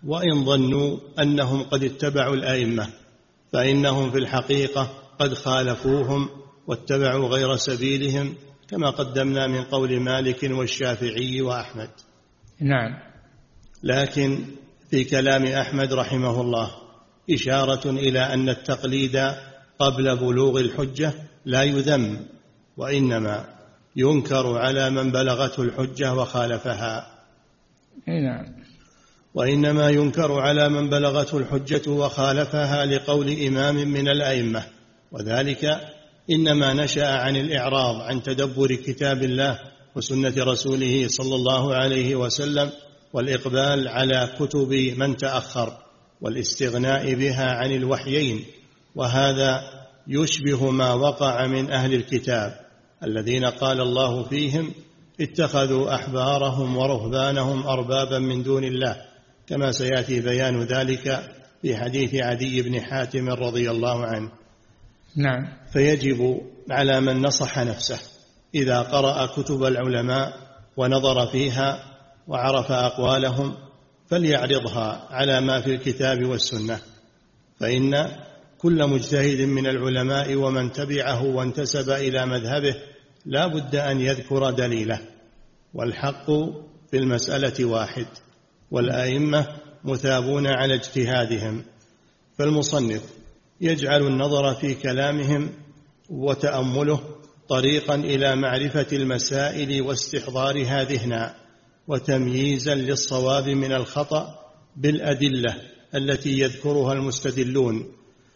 S3: وإن ظنوا أنهم قد اتبعوا الأئمة فإنهم في الحقيقة قد خالفوهم واتبعوا غير سبيلهم، كما قدمنا من قول مالك والشافعي وأحمد.
S4: نعم.
S3: لكن في كلام أحمد رحمه الله إشارة إلى أن التقليد قبل بلوغ الحجة لا يذم، وإنما ينكر على من بلغته الحجة وخالفها.
S4: نعم.
S3: وإنما ينكر على من بلغته الحجة وخالفها لقول إمام من الأئمة، وذلك إنما نشأ عن الإعراض عن تدبر كتاب الله وسنة رسوله صلى الله عليه وسلم، والإقبال على كتب من تأخر، والاستغناء بها عن الوحيين. وهذا يشبه ما وقع من أهل الكتاب الذين قال الله فيهم اتخذوا أحبارهم ورهبانهم أربابا من دون الله، كما سيأتي بيان ذلك في حديث عدي بن حاتم رضي الله عنه.
S4: نعم.
S3: فيجب على من نصح نفسه إذا قرأ كتب العلماء ونظر فيها وعرف أقوالهم فليعرضها على ما في الكتاب والسنة، فإن كل مجتهد من العلماء ومن تبعه وانتسب إلى مذهبه لا بد أن يذكر دليله، والحق في المسألة واحد، والأئمة مثابون على اجتهادهم. فالمصنف يجعل النظر في كلامهم وتأمله طريقا إلى معرفة المسائل واستحضارها ذهنا، وتمييزا للصواب من الخطأ بالأدلة التي يذكرها المستدلون،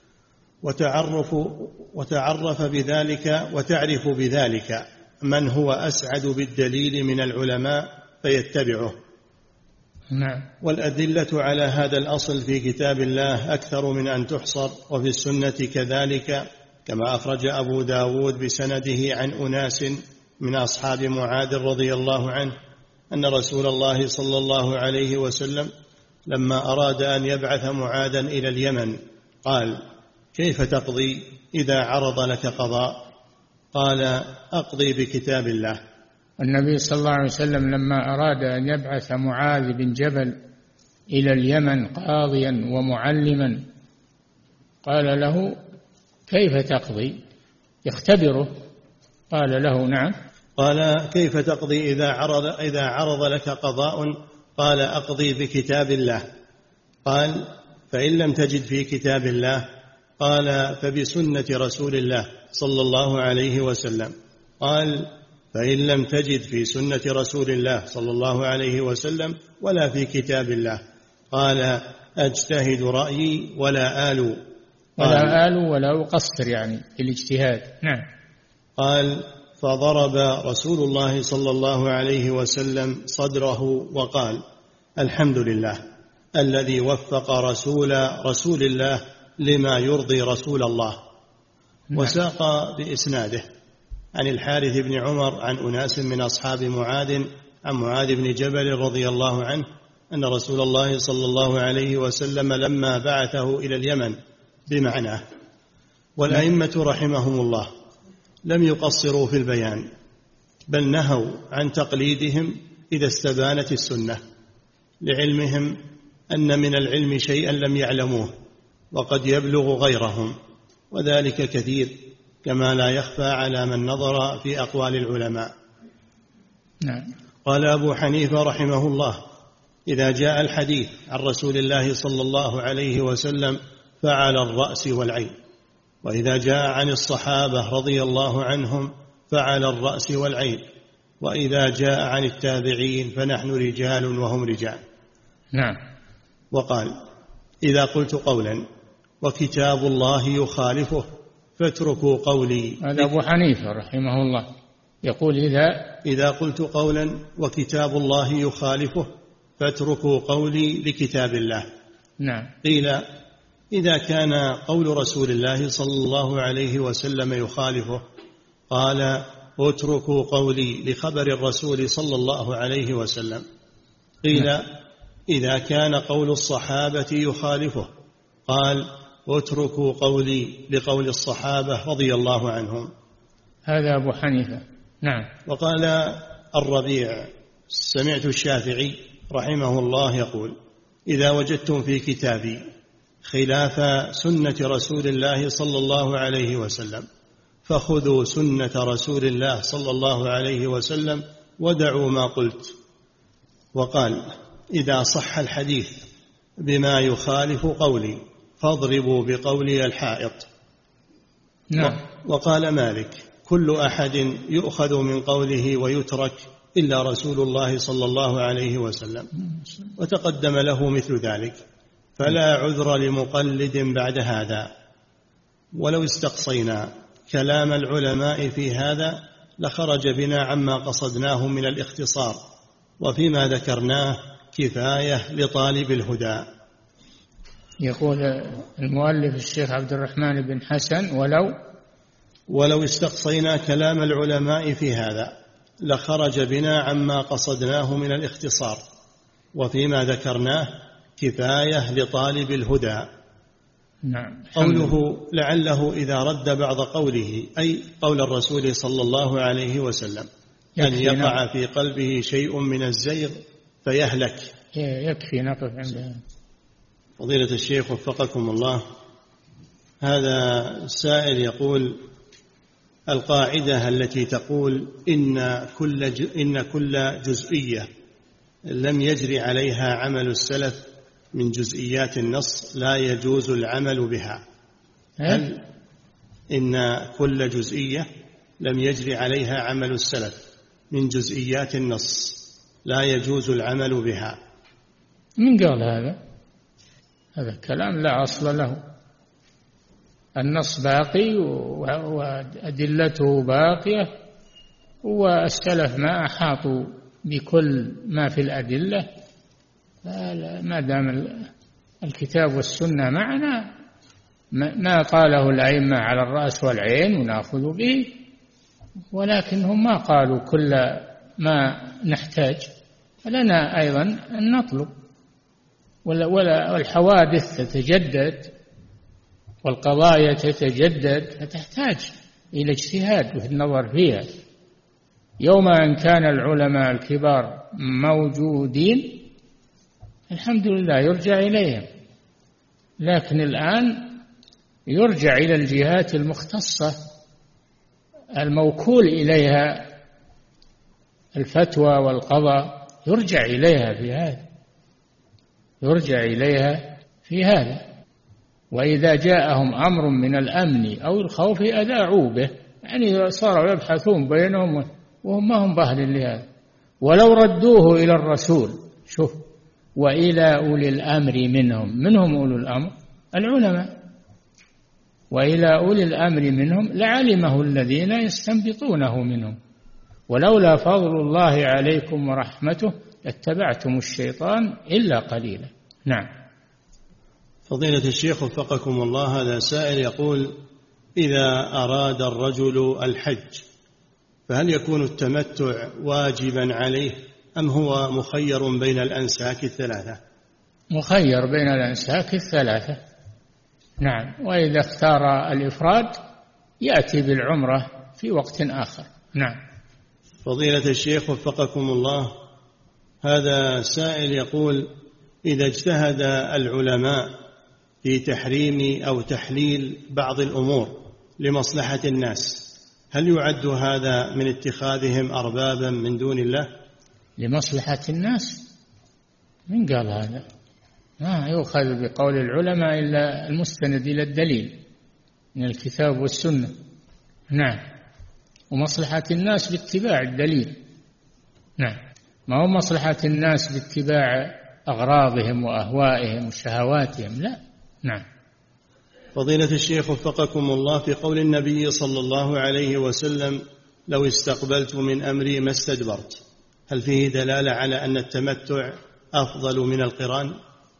S3: وتعرف بذلك من هو أسعد بالدليل من العلماء فيتبعه.
S4: نعم.
S3: والأدلة على هذا الأصل في كتاب الله أكثر من أن تحصر، وفي السنة كذلك، كما أخرج أبو داود بسنده عن أناس من أصحاب معاذ رضي الله عنه أن رسول الله صلى الله عليه وسلم لما أراد أن يبعث معاذا إلى اليمن قال: كيف تقضي إذا عرض لك قضاء؟ قال: أقضي بكتاب الله.
S4: النبي صلى الله عليه وسلم لما أراد أن يبعث معاذ بن جبل إلى اليمن قاضيا ومعلما قال له: كيف تقضي؟ يختبره. قال له: نعم.
S3: قال: كيف تقضي إذا عرض لك قضاء؟ قال: أقضي بكتاب الله. قال: فإن لم تجد في كتاب الله؟ قال: فبسنة رسول الله صلى الله عليه وسلم. قال: فإن لم تجد في سنة رسول الله صلى الله عليه وسلم ولا في كتاب الله؟ قال: أجتهد رأيي ولا آل.
S4: ولا أقصر، يعني في الاجتهاد. نعم.
S3: قال: فضرب رسول الله صلى الله عليه وسلم صدره وقال: الحمد لله الذي وفق رسول الله لما يرضي رسول الله. وساق بإسناده عن الحارث بن عمر عن أناس من أصحاب معاذ عن معاذ بن جبل رضي الله عنه أن رسول الله صلى الله عليه وسلم لما بعثه إلى اليمن بمعناه. والأئمة رحمهم الله لم يقصروا في البيان، بل نهوا عن تقليدهم إذا استبانت السنة، لعلمهم أن من العلم شيئا لم يعلموه وقد يبلغ غيرهم، وذلك كثير كما لا يخفى على من نظر في أقوال العلماء.
S4: نعم.
S3: قال أبو حنيفة رحمه الله: إذا جاء الحديث عن رسول الله صلى الله عليه وسلم فعلى الرأس والعين، وإذا جاء عن الصحابة رضي الله عنهم فعلى الرأس والعين، وإذا جاء عن التابعين فنحن رجال وهم رجال.
S4: نعم.
S3: وقال: إذا قلت قولا وكتاب الله يخالفه فاتركوا قولي.
S4: هذا أبو حنيفة رحمه الله يقول:
S3: إذا قلت قولا وكتاب الله يخالفه فاتركوا قولي لكتاب الله.
S4: نعم.
S3: قيل: إذا كان قول رسول الله صلى الله عليه وسلم يخالفه؟ قال: اتركوا قولي لخبر الرسول صلى الله عليه وسلم. قيل: إذا كان قول الصحابة يخالفه؟ قال: اتركوا قولي لقول الصحابة رضي الله عنهم.
S4: هذا أبو حنيفة. نعم.
S3: وقال الربيع: سمعت الشافعي رحمه الله يقول: إذا وجدتم في كتابي خلاف سنة رسول الله صلى الله عليه وسلم فخذوا سنة رسول الله صلى الله عليه وسلم ودعوا ما قلت. وقال إذا صح الحديث بما يخالف قولي فاضربوا بقولي الحائط.
S4: نعم.
S3: وقال مالك كل أحد يؤخذ من قوله ويترك إلا رسول الله صلى الله عليه وسلم، وتقدم له مثل ذلك، فلا عذر لمقلد بعد هذا. ولو استقصينا كلام العلماء في هذا لخرج بنا عما قصدناه من الاختصار، وفيما ذكرناه كفاية لطالب الهدى.
S4: يقول المؤلف الشيخ عبد الرحمن بن حسن ولو
S3: استقصينا كلام العلماء في هذا لخرج بنا عما قصدناه من الاختصار، وفيما ذكرناه كفاية لطالب الهدى.
S4: نعم.
S3: قوله لعله إذا رد بعض قوله أي قول الرسول صلى الله عليه وسلم أن يقع في قلبه شيء من الزيغ فيهلك.
S4: يكفي نقف عندها.
S3: فضيلة الشيخ وفقكم الله، هذا السائل يقول القاعدة التي تقول إن كل جزئية لم يجري عليها عمل السلف من جزئيات النص لا يجوز العمل بها، هل إن كل جزئية لم يجري عليها عمل السلف من جزئيات النص لا يجوز العمل بها؟
S4: من قال هذا كلام لا أصل له. النص باقي وأدلته باقية، والسلف ما أحاطوا بكل ما في الأدلة. ما دام الكتاب والسنة معنا ما قاله الأئمة على الرأس والعين ونأخذ به، ولكنهم ما قالوا كل ما نحتاج، فلنا أيضا أن نطلب. والحوادث تتجدد والقضايا تتجدد، فتحتاج إلى اجتهاد والنظر فيها. يوم أن كان العلماء الكبار موجودين الحمد لله يرجع إليهم، لكن الآن يرجع إلى الجهات المختصة الموكول إليها الفتوى والقضاء، يرجع إليها في هذا. وإذا جاءهم أمر من الأمن أو الخوف أذاعوا به، يعني صاروا يبحثون بينهم وهم ما هم باهل لهذا. ولو ردوه إلى الرسول، شوف، وإلى أولي الأمر منهم أولو الأمر العلماء، وإلى أولي الأمر منهم لعلمه الذين يستنبطونه منهم، ولولا فضل الله عليكم ورحمته لاتبعتم الشيطان إلا قليلا. نعم.
S3: فضيلة الشيخ وفقكم الله، هذا سائل يقول إذا أراد الرجل الحج فهل يكون التمتع واجبا عليه أم هو مخير بين الأنساك الثلاثة؟
S4: مخير بين الأنساك الثلاثة، نعم. وإذا اختار الإفراد يأتي بالعمرة في وقت آخر. نعم.
S3: فضيلة الشيخ وفقكم الله، هذا سائل يقول إذا اجتهد العلماء في تحريم أو تحليل بعض الأمور لمصلحة الناس هل يعد هذا من اتخاذهم أربابا من دون الله؟
S4: لمصلحة الناس؟ من قال هذا؟ ما يؤخذ بقول العلماء إلا المستند إلى الدليل من الكتاب والسنة. نعم. ومصلحة الناس باتباع الدليل. نعم. ما هو مصلحة الناس باتباع أغراضهم وأهوائهم وشهواتهم، لا. نعم.
S3: فضيلة الشيخ وفقكم الله، في قول النبي صلى الله عليه وسلم لو استقبلت من أمري ما استدبرت، هل فيه دلالة على أن التمتع أفضل من القران؟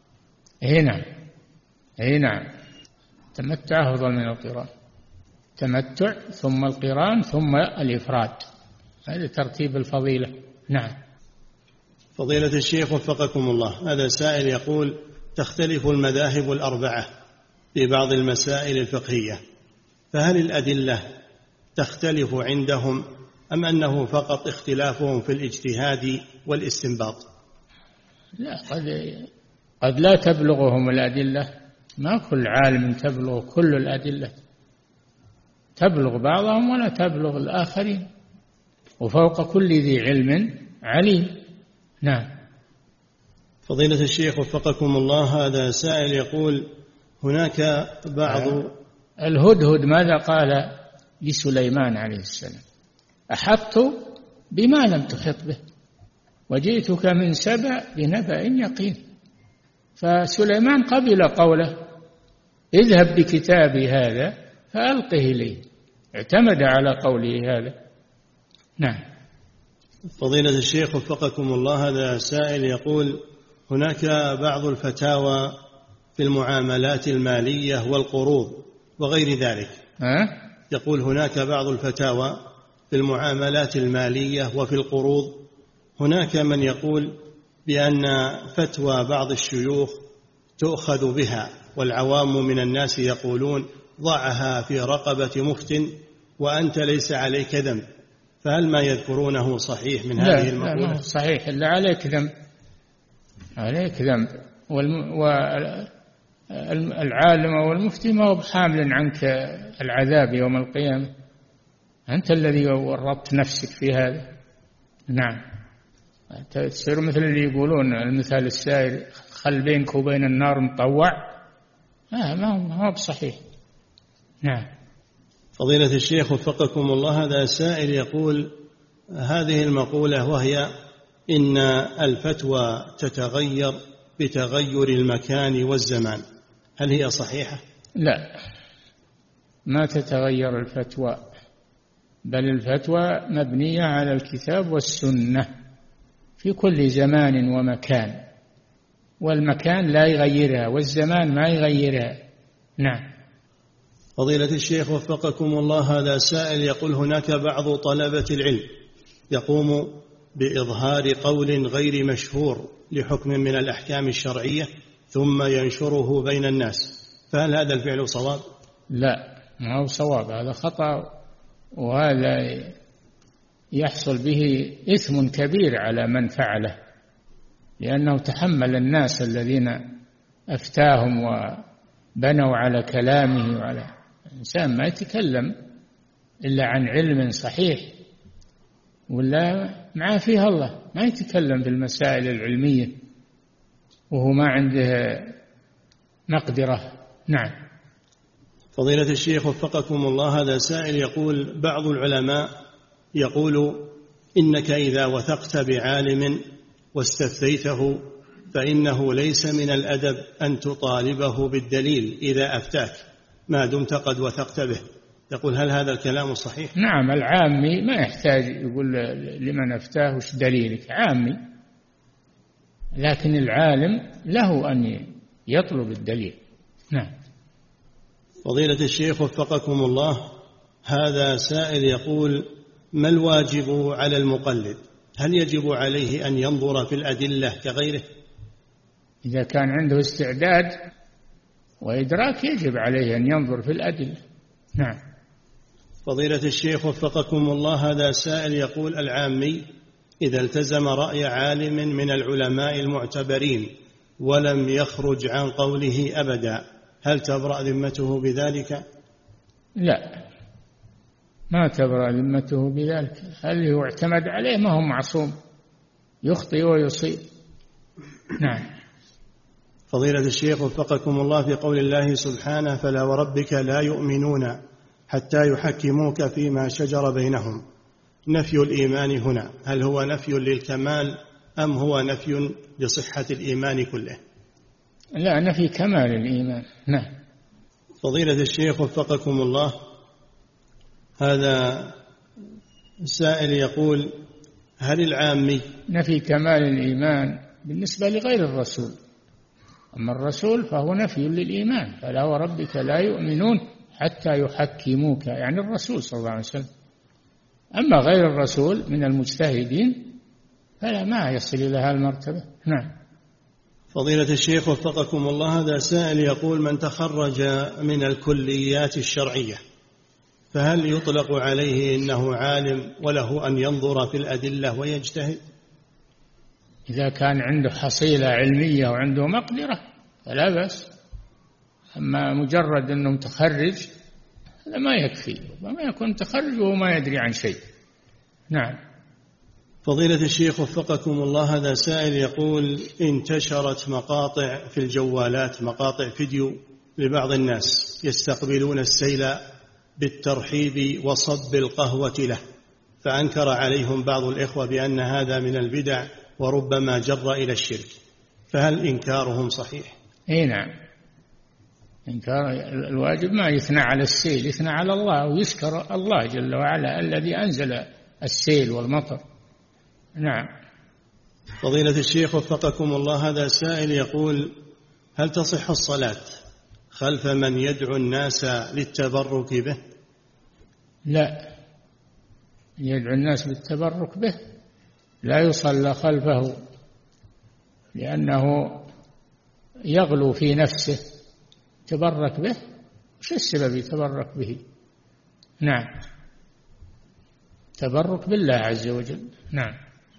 S4: نعم. التمتع أفضل من القران. تمتع ثم القران ثم الإفراد، هذا ترتيب الفضيلة. نعم.
S3: فضيلة الشيخ وفقكم الله، هذا سائل يقول تختلف المذاهب الأربعة في بعض المسائل الفقهية، فهل الأدلة تختلف عندهم أم أنه فقط اختلافهم في الاجتهاد والاستنباط؟
S4: لا، قد لا تبلغهم الأدلة، ما كل عالم تبلغ كل الأدلة، تبلغ بعضهم ولا تبلغ الآخرين، وفوق كل ذي علم عليم. نعم.
S3: فضيلة الشيخ وفقكم الله، هذا سائل يقول هناك بعض
S4: الهدهد ماذا قال لسليمان عليه السلام؟ أحطت بما لم تحط به وجئتك من سبأ بنبأ يقين. فسليمان قبل قوله اذهب بكتابي هذا فألقه إليه، اعتمد على قوله هذا. نعم.
S3: فضيلة الشيخ وفقكم الله، هذا سائل يقول هناك بعض الفتاوى في المعاملات المالية والقروض وغير ذلك. يقول هناك بعض الفتاوى في المعاملات المالية وفي القروض، هناك من يقول بأن فتوى بعض الشيوخ تؤخذ بها، والعوام من الناس يقولون ضعها في رقبة مفت وأنت ليس عليك ذنب، فهل ما يذكرونه صحيح من هذه المقولة؟
S4: لا صحيح، إلا عليك ذنب، عليك ذنب. والعالم والمفتي ما هو بحامل عنك العذاب يوم القيامة، أنت الذي ورطت نفسك في هذا. نعم. تصير مثل اللي يقولون المثال السائر خل بينك وبين النار مطوع، ما هو بصحيح. نعم.
S3: فضيلة الشيخ وفقكم الله، هذا سائل يقول هذه المقولة وهي إن الفتوى تتغير بتغير المكان والزمان، هل هي صحيحة؟
S4: لا، ما تتغير الفتوى، بل الفتوى مبنية على الكتاب والسنة في كل زمان ومكان، والمكان لا يغيرها والزمان ما يغيرها. نعم.
S3: فضيلة الشيخ وفقكم الله، هذا سائل يقول هناك بعض طلبة العلم يقوم بإظهار قول غير مشهور لحكم من الأحكام الشرعية ثم ينشره بين الناس، فهل هذا الفعل صواب؟
S4: لا، ما هو صواب، هذا خطأ، وهذا يحصل به إثم كبير على من فعله، لأنه تحمل الناس الذين أفتاهم وبنوا على كلامه. وعلى الإنسان ما يتكلم إلا عن علم صحيح، ولا معه فيها الله، ما يتكلم في المسائل العلمية وهو ما عنده مقدرة. نعم.
S3: فضيلة الشيخ وفقكم الله، هذا سائل يقول بعض العلماء يقول إنك إذا وثقت بعالم واستفتيته فإنه ليس من الأدب أن تطالبه بالدليل إذا أفتاك ما دمت قد وثقت به، يقول هل هذا الكلام صحيح؟
S4: نعم، العامي ما يحتاج يقول لمن أفتاه وش دليلك، عامي، لكن العالم له أن يطلب الدليل. نعم.
S3: فضيلة الشيخ وفقكم الله، هذا سائل يقول ما الواجب على المقلد؟ هل يجب عليه أن ينظر في الأدلة كغيره؟
S4: إذا كان عنده استعداد وإدراك يجب عليه أن ينظر في الأدلة. نعم.
S3: فضيلة الشيخ وفقكم الله، هذا سائل يقول العامي إذا التزم رأي عالم من العلماء المعتبرين ولم يخرج عن قوله أبدا، هل تبرأ ذمته بذلك؟
S4: لا، ما تبرأ ذمته بذلك، هل هو اعتمد عليه؟ ما هو معصوم، يخطئ ويصيب. نعم.
S3: فضيلة الشيخ وفقكم الله، في قول الله سبحانه فلا وربك لا يؤمنون حتى يحكموك فيما شجر بينهم، نفي الإيمان هنا هل هو نفي للكمال أم هو نفي لصحة الإيمان كله؟
S4: لا، نفي كمال الإيمان. نعم.
S3: فضيلة الشيخ وفقكم الله، هذا سائل يقول هل العامي
S4: نفي كمال الإيمان بالنسبة لغير الرسول، أما الرسول فهو نفي للإيمان، فلا وربك لا يؤمنون حتى يحكموك، يعني الرسول صلى الله عليه وسلم. أما غير الرسول من المجتهدين فلا ما يصل إلى هالمرتبة. نعم.
S3: فضيلة الشيخ وفقكم الله، هذا سائل يقول من تخرج من الكليات الشرعية فهل يطلق عليه إنه عالم وله أن ينظر في الأدلة ويجتهد؟
S4: إذا كان عنده حصيلة علمية وعنده مقدرة فلا بأس. أما مجرد أنه متخرج هذا ما يكفي، وما يكون متخرج وهو ما يدري عن شيء. نعم.
S3: فضيلة الشيخ وفقكم الله، هذا سائل يقول: انتشرت مقاطع في الجوالات، مقاطع فيديو لبعض الناس يستقبلون السيل بالترحيب وصب القهوة له، فأنكر عليهم بعض الإخوة بأن هذا من البدع وربما جر إلى الشرك، فهل إنكارهم صحيح؟
S4: أي نعم، إنكار الواجب ما يثنى على السيل، يثنى على الله ويشكر الله جل وعلا الذي أنزل السيل والمطر. نعم.
S3: فضيلة الشيخ وفقكم الله، هذا سائل يقول: هل تصح الصلاة خلف من يدعو الناس للتبرك به؟
S4: لا، يدعو الناس بالتبرك به لا يصلى خلفه، لأنه يغلو في نفسه. تبرك به، وش السبب يتبرك به؟ نعم، تبرك بالله عز وجل. نعم.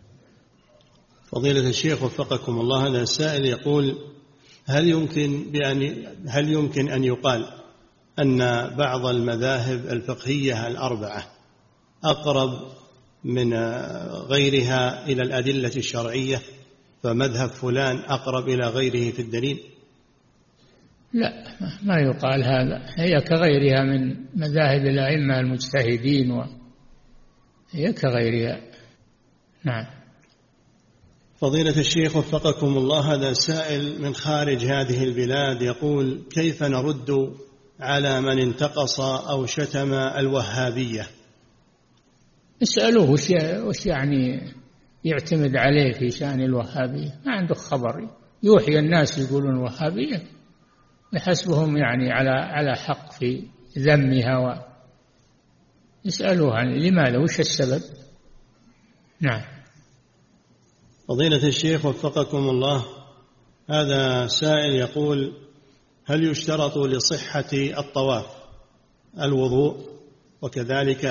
S3: فضيلة الشيخ وفقكم الله، هذا السائل يقول: هل يمكن أن يقال أن بعض المذاهب الفقهية الأربعة أقرب من غيرها إلى الأدلة الشرعية، فمذهب فلان أقرب إلى غيره في الدليل؟
S4: لا، ما يقال هذا، هي كغيرها من مذاهب الأئمة المجتهدين، وهي كغيرها. نعم.
S3: فضيلة الشيخ وفقكم الله، هذا سائل من خارج هذه البلاد يقول: كيف نرد على من انتقص أو شتم الوهابية؟
S4: اسألوه وش يعني يعتمد عليه في شأن الوهابية؟ ما عنده خبر، يوحي الناس يقولون وهابية، يحسبهم يعني على حق في ذمها، يسألوه لماذا، وش السبب. نعم.
S3: فضيلة الشيخ وفقكم الله، هذا سائل يقول: هل يشترط لصحة الطواف الوضوء؟ وكذلك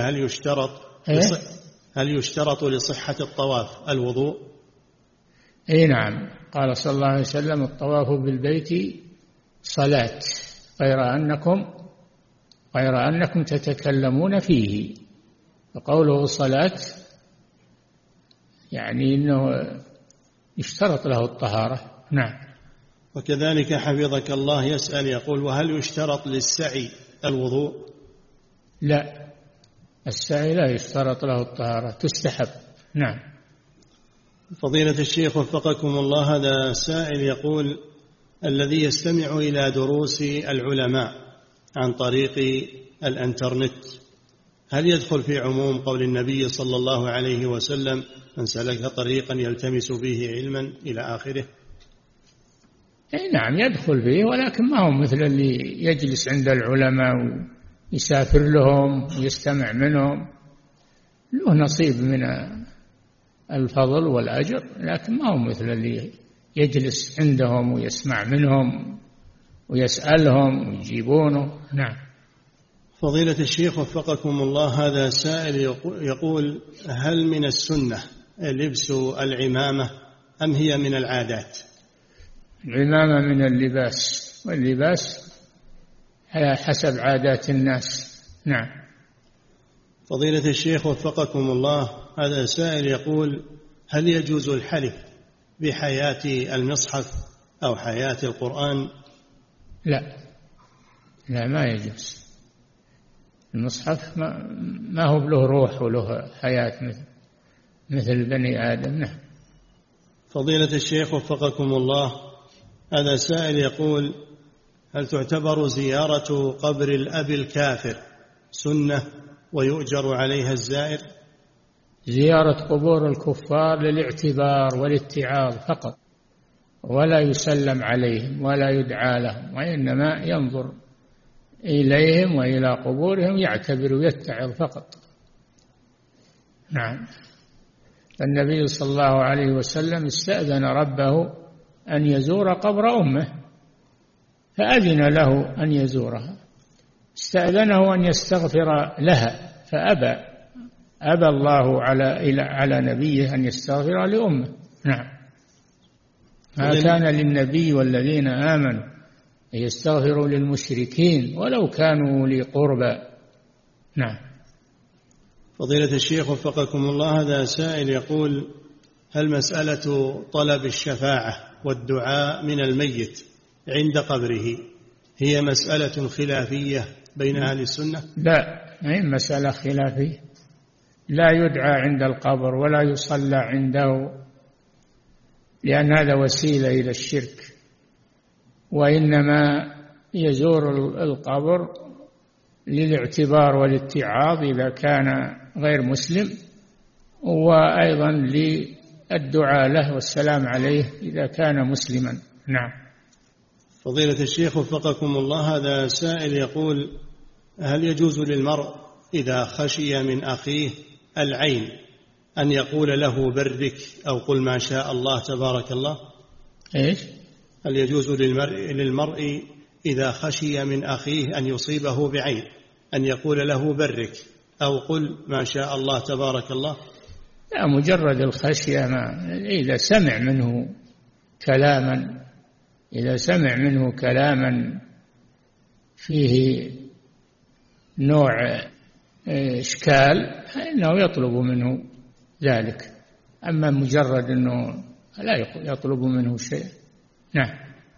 S3: هل يشترط لصحة الطواف الوضوء؟
S4: اي نعم، قال صلى الله عليه وسلم: الطواف بالبيت صلاة، غير أنكم تتكلمون فيه. فقوله صلاة يعني أنه يشترط له الطهارة. نعم.
S3: وكذلك حفظك الله يسأل يقول: وهل يشترط للسعي الوضوء؟
S4: لا، السعي لا يشترط له الطهارة، تستحب. نعم.
S3: فضيلة الشيخ وفقكم الله، هذا سائل يقول: الذي يستمع إلى دروس العلماء عن طريق الإنترنت هل يدخل في عموم قول النبي صلى الله عليه وسلم: من سلك طريقا يلتمس به علما إلى آخره؟
S4: أي نعم، يدخل فيه، ولكن ما هو مثل اللي يجلس عند العلماء ويسافر لهم ويستمع منهم، له نصيب من الفضل والأجر، لكن ما هو مثل اللي يجلس عندهم ويسمع منهم ويسألهم ويجيبونه. نعم.
S3: فضيلة الشيخ وفقكم الله، هذا سائل يقول: هل من السنة لبس العمامة أم هي من العادات؟
S4: العمامة من اللباس، واللباس حسب عادات الناس. نعم.
S3: فضيلة الشيخ وفقكم الله، هذا سائل يقول: هل يجوز الحلف بحياة المصحف أو حياة القرآن؟
S4: لا، ما يجوز. المصحف ما هو له روح وله حياة مثل بني آدم. نعم.
S3: فضيلة الشيخ وفقكم الله، هذا سائل يقول: هل تعتبر زيارة قبر الأب الكافر سنة ويؤجر عليها الزائر؟
S4: زيارة قبور الكفار للاعتبار والاتعاظ فقط، ولا يسلم عليهم ولا يدعى لهم، وإنما ينظر إليهم وإلى قبورهم، يعتبر ويتعظ فقط. نعم. النبي صلى الله عليه وسلم استأذن ربه أن يزور قبر أمه فأذن له أن يزورها، استأذنه أن يستغفر لها فأبى الله على نبيه أن يستغفر لأمه. نعم. ما كان للنبي والذين آمنوا أن يستغفروا للمشركين ولو كانوا أولي قربى. نعم.
S3: فضيلة الشيخ وفقكم الله، هذا سائل يقول: هل مسألة طلب الشفاعة والدعاء من الميت عند قبره هي مسألة خلافية بين أهل السنة؟
S4: لا، هي مسألة خلافية، لا يدعى عند القبر ولا يصلى عنده، لأن هذا وسيلة إلى الشرك، وإنما يزور القبر للاعتبار والاتعاظ إذا كان غير مسلم، وأيضا للدعاء له والسلام عليه إذا كان مسلما. نعم.
S3: فضيلة الشيخ وفقكم الله، هذا سائل يقول: هل يجوز للمرء إذا خشي من أخيه العين أن يقول له برك أو قل ما شاء الله تبارك الله؟
S4: إيش؟
S3: هل يجوز للمرء إذا خشي من أخيه أن يصيبه بعين أن يقول له برك أو قل ما شاء الله تبارك الله؟
S4: لا، مجرد الخشية، إذا سمع منه كلاما فيه نوع إشكال فإنه يطلب منه ذلك، أما مجرد أنه لا يطلب منه شيء. نعم.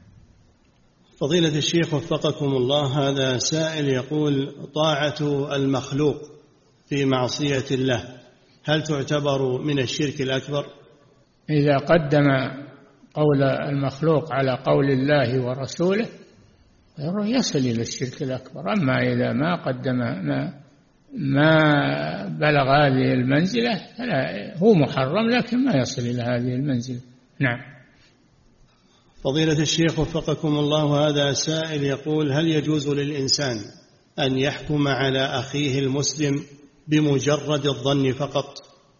S3: فضيلة الشيخ وفقكم الله، هذا سائل يقول: طاعة المخلوق في معصية الله هل تعتبر من الشرك الأكبر؟
S4: إذا قدم قول المخلوق على قول الله ورسوله يصل إلى الشرك الأكبر. أما إذا ما قدم ما بلغ هذه المنزلة فلا، هو محرم لكن ما يصل إلى هذه المنزلة. نعم.
S3: فضيلة الشيخ وفقكم الله، هذا سائل يقول: هل يجوز للإنسان أن يحكم على أخيه المسلم بمجرد الظن فقط؟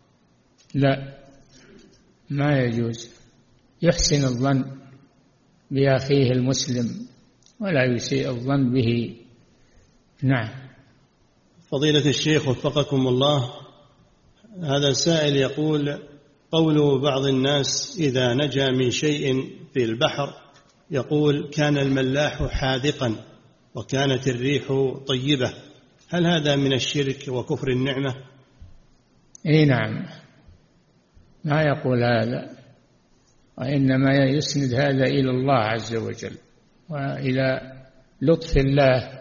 S4: لا، ما يجوز. يحسن الظن بأخيه المسلم ولا يسيء الظن به. نعم.
S3: فضيلة الشيخ وفقكم الله، هذا سائل يقول: قول بعض الناس إذا نجا من شيء في البحر يقول: كان الملاح حاذقا وكانت الريح طيبة، هل هذا من الشرك وكفر النعمة؟
S4: إيه نعم، ما يقول هذا، وإنما يسند هذا إلى الله عز وجل وإلى لطف الله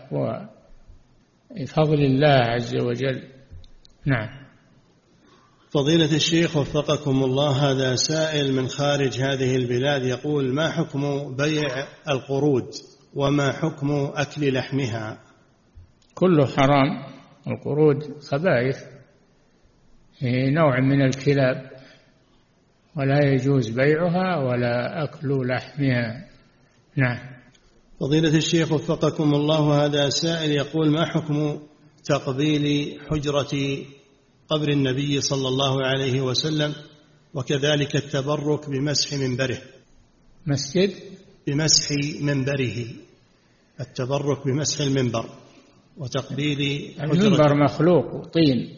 S4: وفضل الله عز وجل. نعم.
S3: فضيلة الشيخ وفقكم الله، هذا سائل من خارج هذه البلاد يقول: ما حكم بيع القرود وما حكم أكل لحمها؟
S4: كله حرام. القرود خبائث، نوع من الكلاب، ولا يجوز بيعها ولا أكل لحمها. نعم.
S3: فضيلة الشيخ وفقكم الله، هذا سائل يقول: ما حكم تقبيل حجرة قبر النبي صلى الله عليه وسلم وكذلك التبرك بمسح منبره؟
S4: مسجد
S3: بمسح منبره، التبرك بمسح المنبر وتقبيل
S4: المنبر مخلوق طين،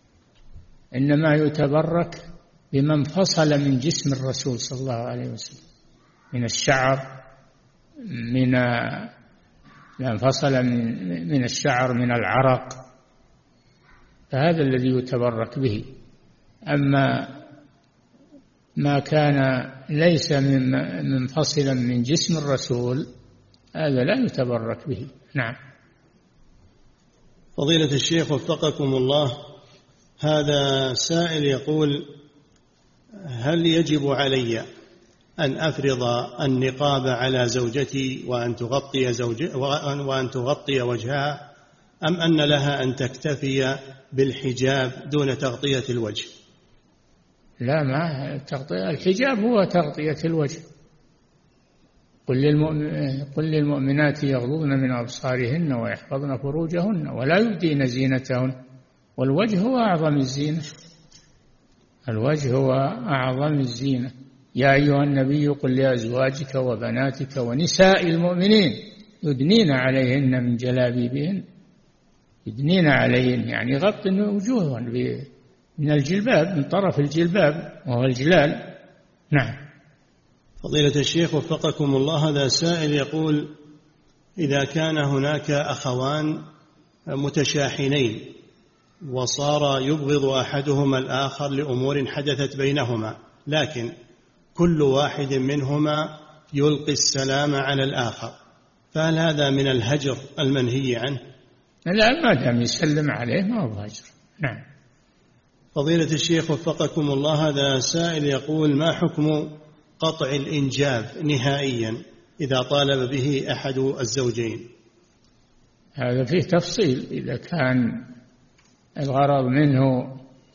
S4: إنما يتبرك بما انفصل من جسم الرسول صلى الله عليه وسلم من الشعر، من الشعر، من العرق، فهذا الذي يتبرك به. أما ما كان ليس منفصلا من جسم الرسول هذا لا يتبرك به. نعم.
S3: فضيلة الشيخ وفقكم الله، هذا سائل يقول: هل يجب علي أن أفرض النقاب على زوجتي وأن تغطي وجهها، أم أن لها أن تكتفي بالحجاب دون تغطية الوجه؟
S4: لا، ما الحجاب هو تغطية الوجه. قل للمؤمنات يغضضن من أبصارهن ويحفظن فروجهن ولا يبدين زينتهن، والوجه هو أعظم الزينة. الوجه هو أعظم الزينة. يا أيها النبي قل لأزواجك وبناتك ونساء المؤمنين يدنين عليهن من جلابيبهن. يدنين عليهن يعني يغطن وجوههن من الجلباب، من طرف الجلباب وهو الجلال. نعم.
S3: فضيلة الشيخ وفقكم الله، هذا سائل يقول: إذا كان هناك أخوان متشاحنين وصار يبغض أحدهما الآخر لأمور حدثت بينهما، لكن كل واحد منهما يلقي السلام على الآخر، فهل هذا من الهجر المنهي عنه؟
S4: لا، ما دام يسلم عليه ما هو هجر. نعم.
S3: فضيلة الشيخ وفقكم الله، هذا سائل يقول: ما حكم قطع الإنجاب نهائيا إذا طالب به أحد الزوجين؟
S4: هذا فيه تفصيل. إذا كان الغرض منه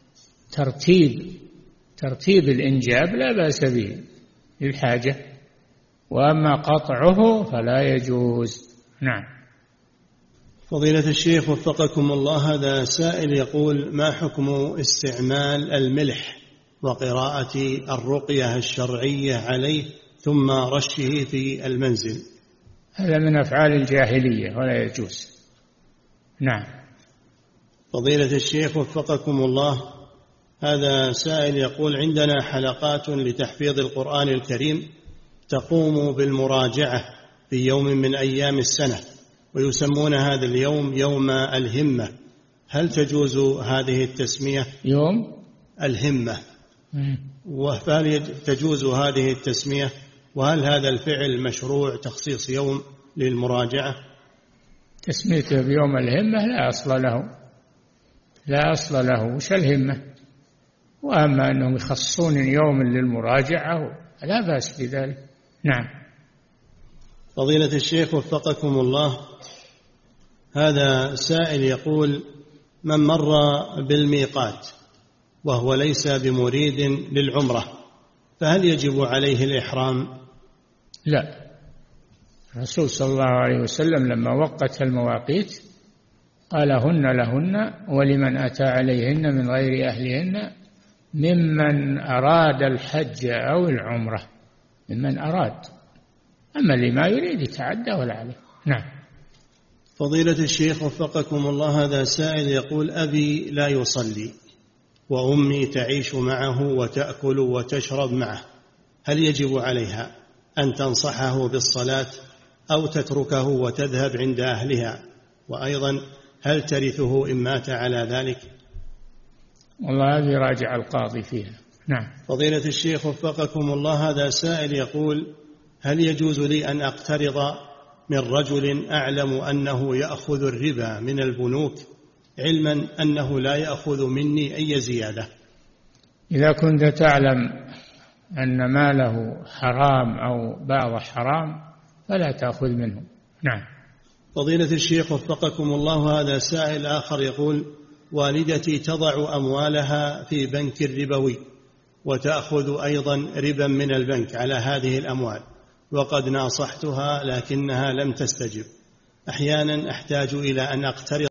S4: ترتيب الإنجاب لا بأس به للحاجة، وأما قطعه فلا يجوز. نعم.
S3: فضيلة الشيخ وفقكم الله، هذا سائل يقول: ما حكم استعمال الملح وقراءة الرقية الشرعية عليه ثم رشه في المنزل؟
S4: هذا من أفعال الجاهلية ولا يجوز. نعم.
S3: فضيلة الشيخ وفقكم الله، هذا سائل يقول: عندنا حلقات لتحفيظ القرآن الكريم تقوم بالمراجعة في يوم من أيام السنة، ويسمون هذا اليوم يوم الهمة، هل تجوز هذه التسمية؟
S4: يوم
S3: الهمة. وهل تجوز هذه التسمية؟ وهل هذا الفعل مشروع تخصيص يوم للمراجعة؟
S4: تسميته بيوم الهمة لا أصل له. وش الهمة؟ وأما أنهم يخصصون يوم للمراجعة لا بأس بذلك. نعم.
S3: فضيلة الشيخ وفقكم الله، هذا سائل يقول: من مر بالميقات وهو ليس بمريد للعمرة فهل يجب عليه الإحرام؟
S4: لا. الرسول صلى الله عليه وسلم لما وقت المواقيت قال: هن لهن ولمن أتى عليهن من غير أهلهن ممن أراد الحج أو العمرة. ممن أراد، أما اللي ما يريد يتعدى ولا عليه. نعم.
S3: فضيلة الشيخ وفقكم الله، هذا سائل يقول: أبي لا يصلي وأمي تعيش معه وتأكل وتشرب معه، هل يجب عليها أن تنصحه بالصلاة أو تتركه وتذهب عند أهلها؟ وأيضا هل ترثه إن مات على ذلك؟
S4: والله هذه راجع القاضي فيها. نعم.
S3: فضيلة الشيخ وفقكم الله، هذا سائل يقول: هل يجوز لي أن أقترض من رجل أعلم أنه يأخذ الربا من البنوك علما أنه لا يأخذ مني أي زيادة؟
S4: إذا كنت تعلم أن ماله حرام أو بعض حرام فلا تأخذ منه. نعم.
S3: فضيلة الشيخ وفقكم الله، هذا سائل آخر يقول: والدتي تضع أموالها في بنك ربوي وتأخذ أيضا ربا من البنك على هذه الأموال، وقد ناصحتها لكنها لم تستجب. أحيانا أحتاج إلى أن أقترض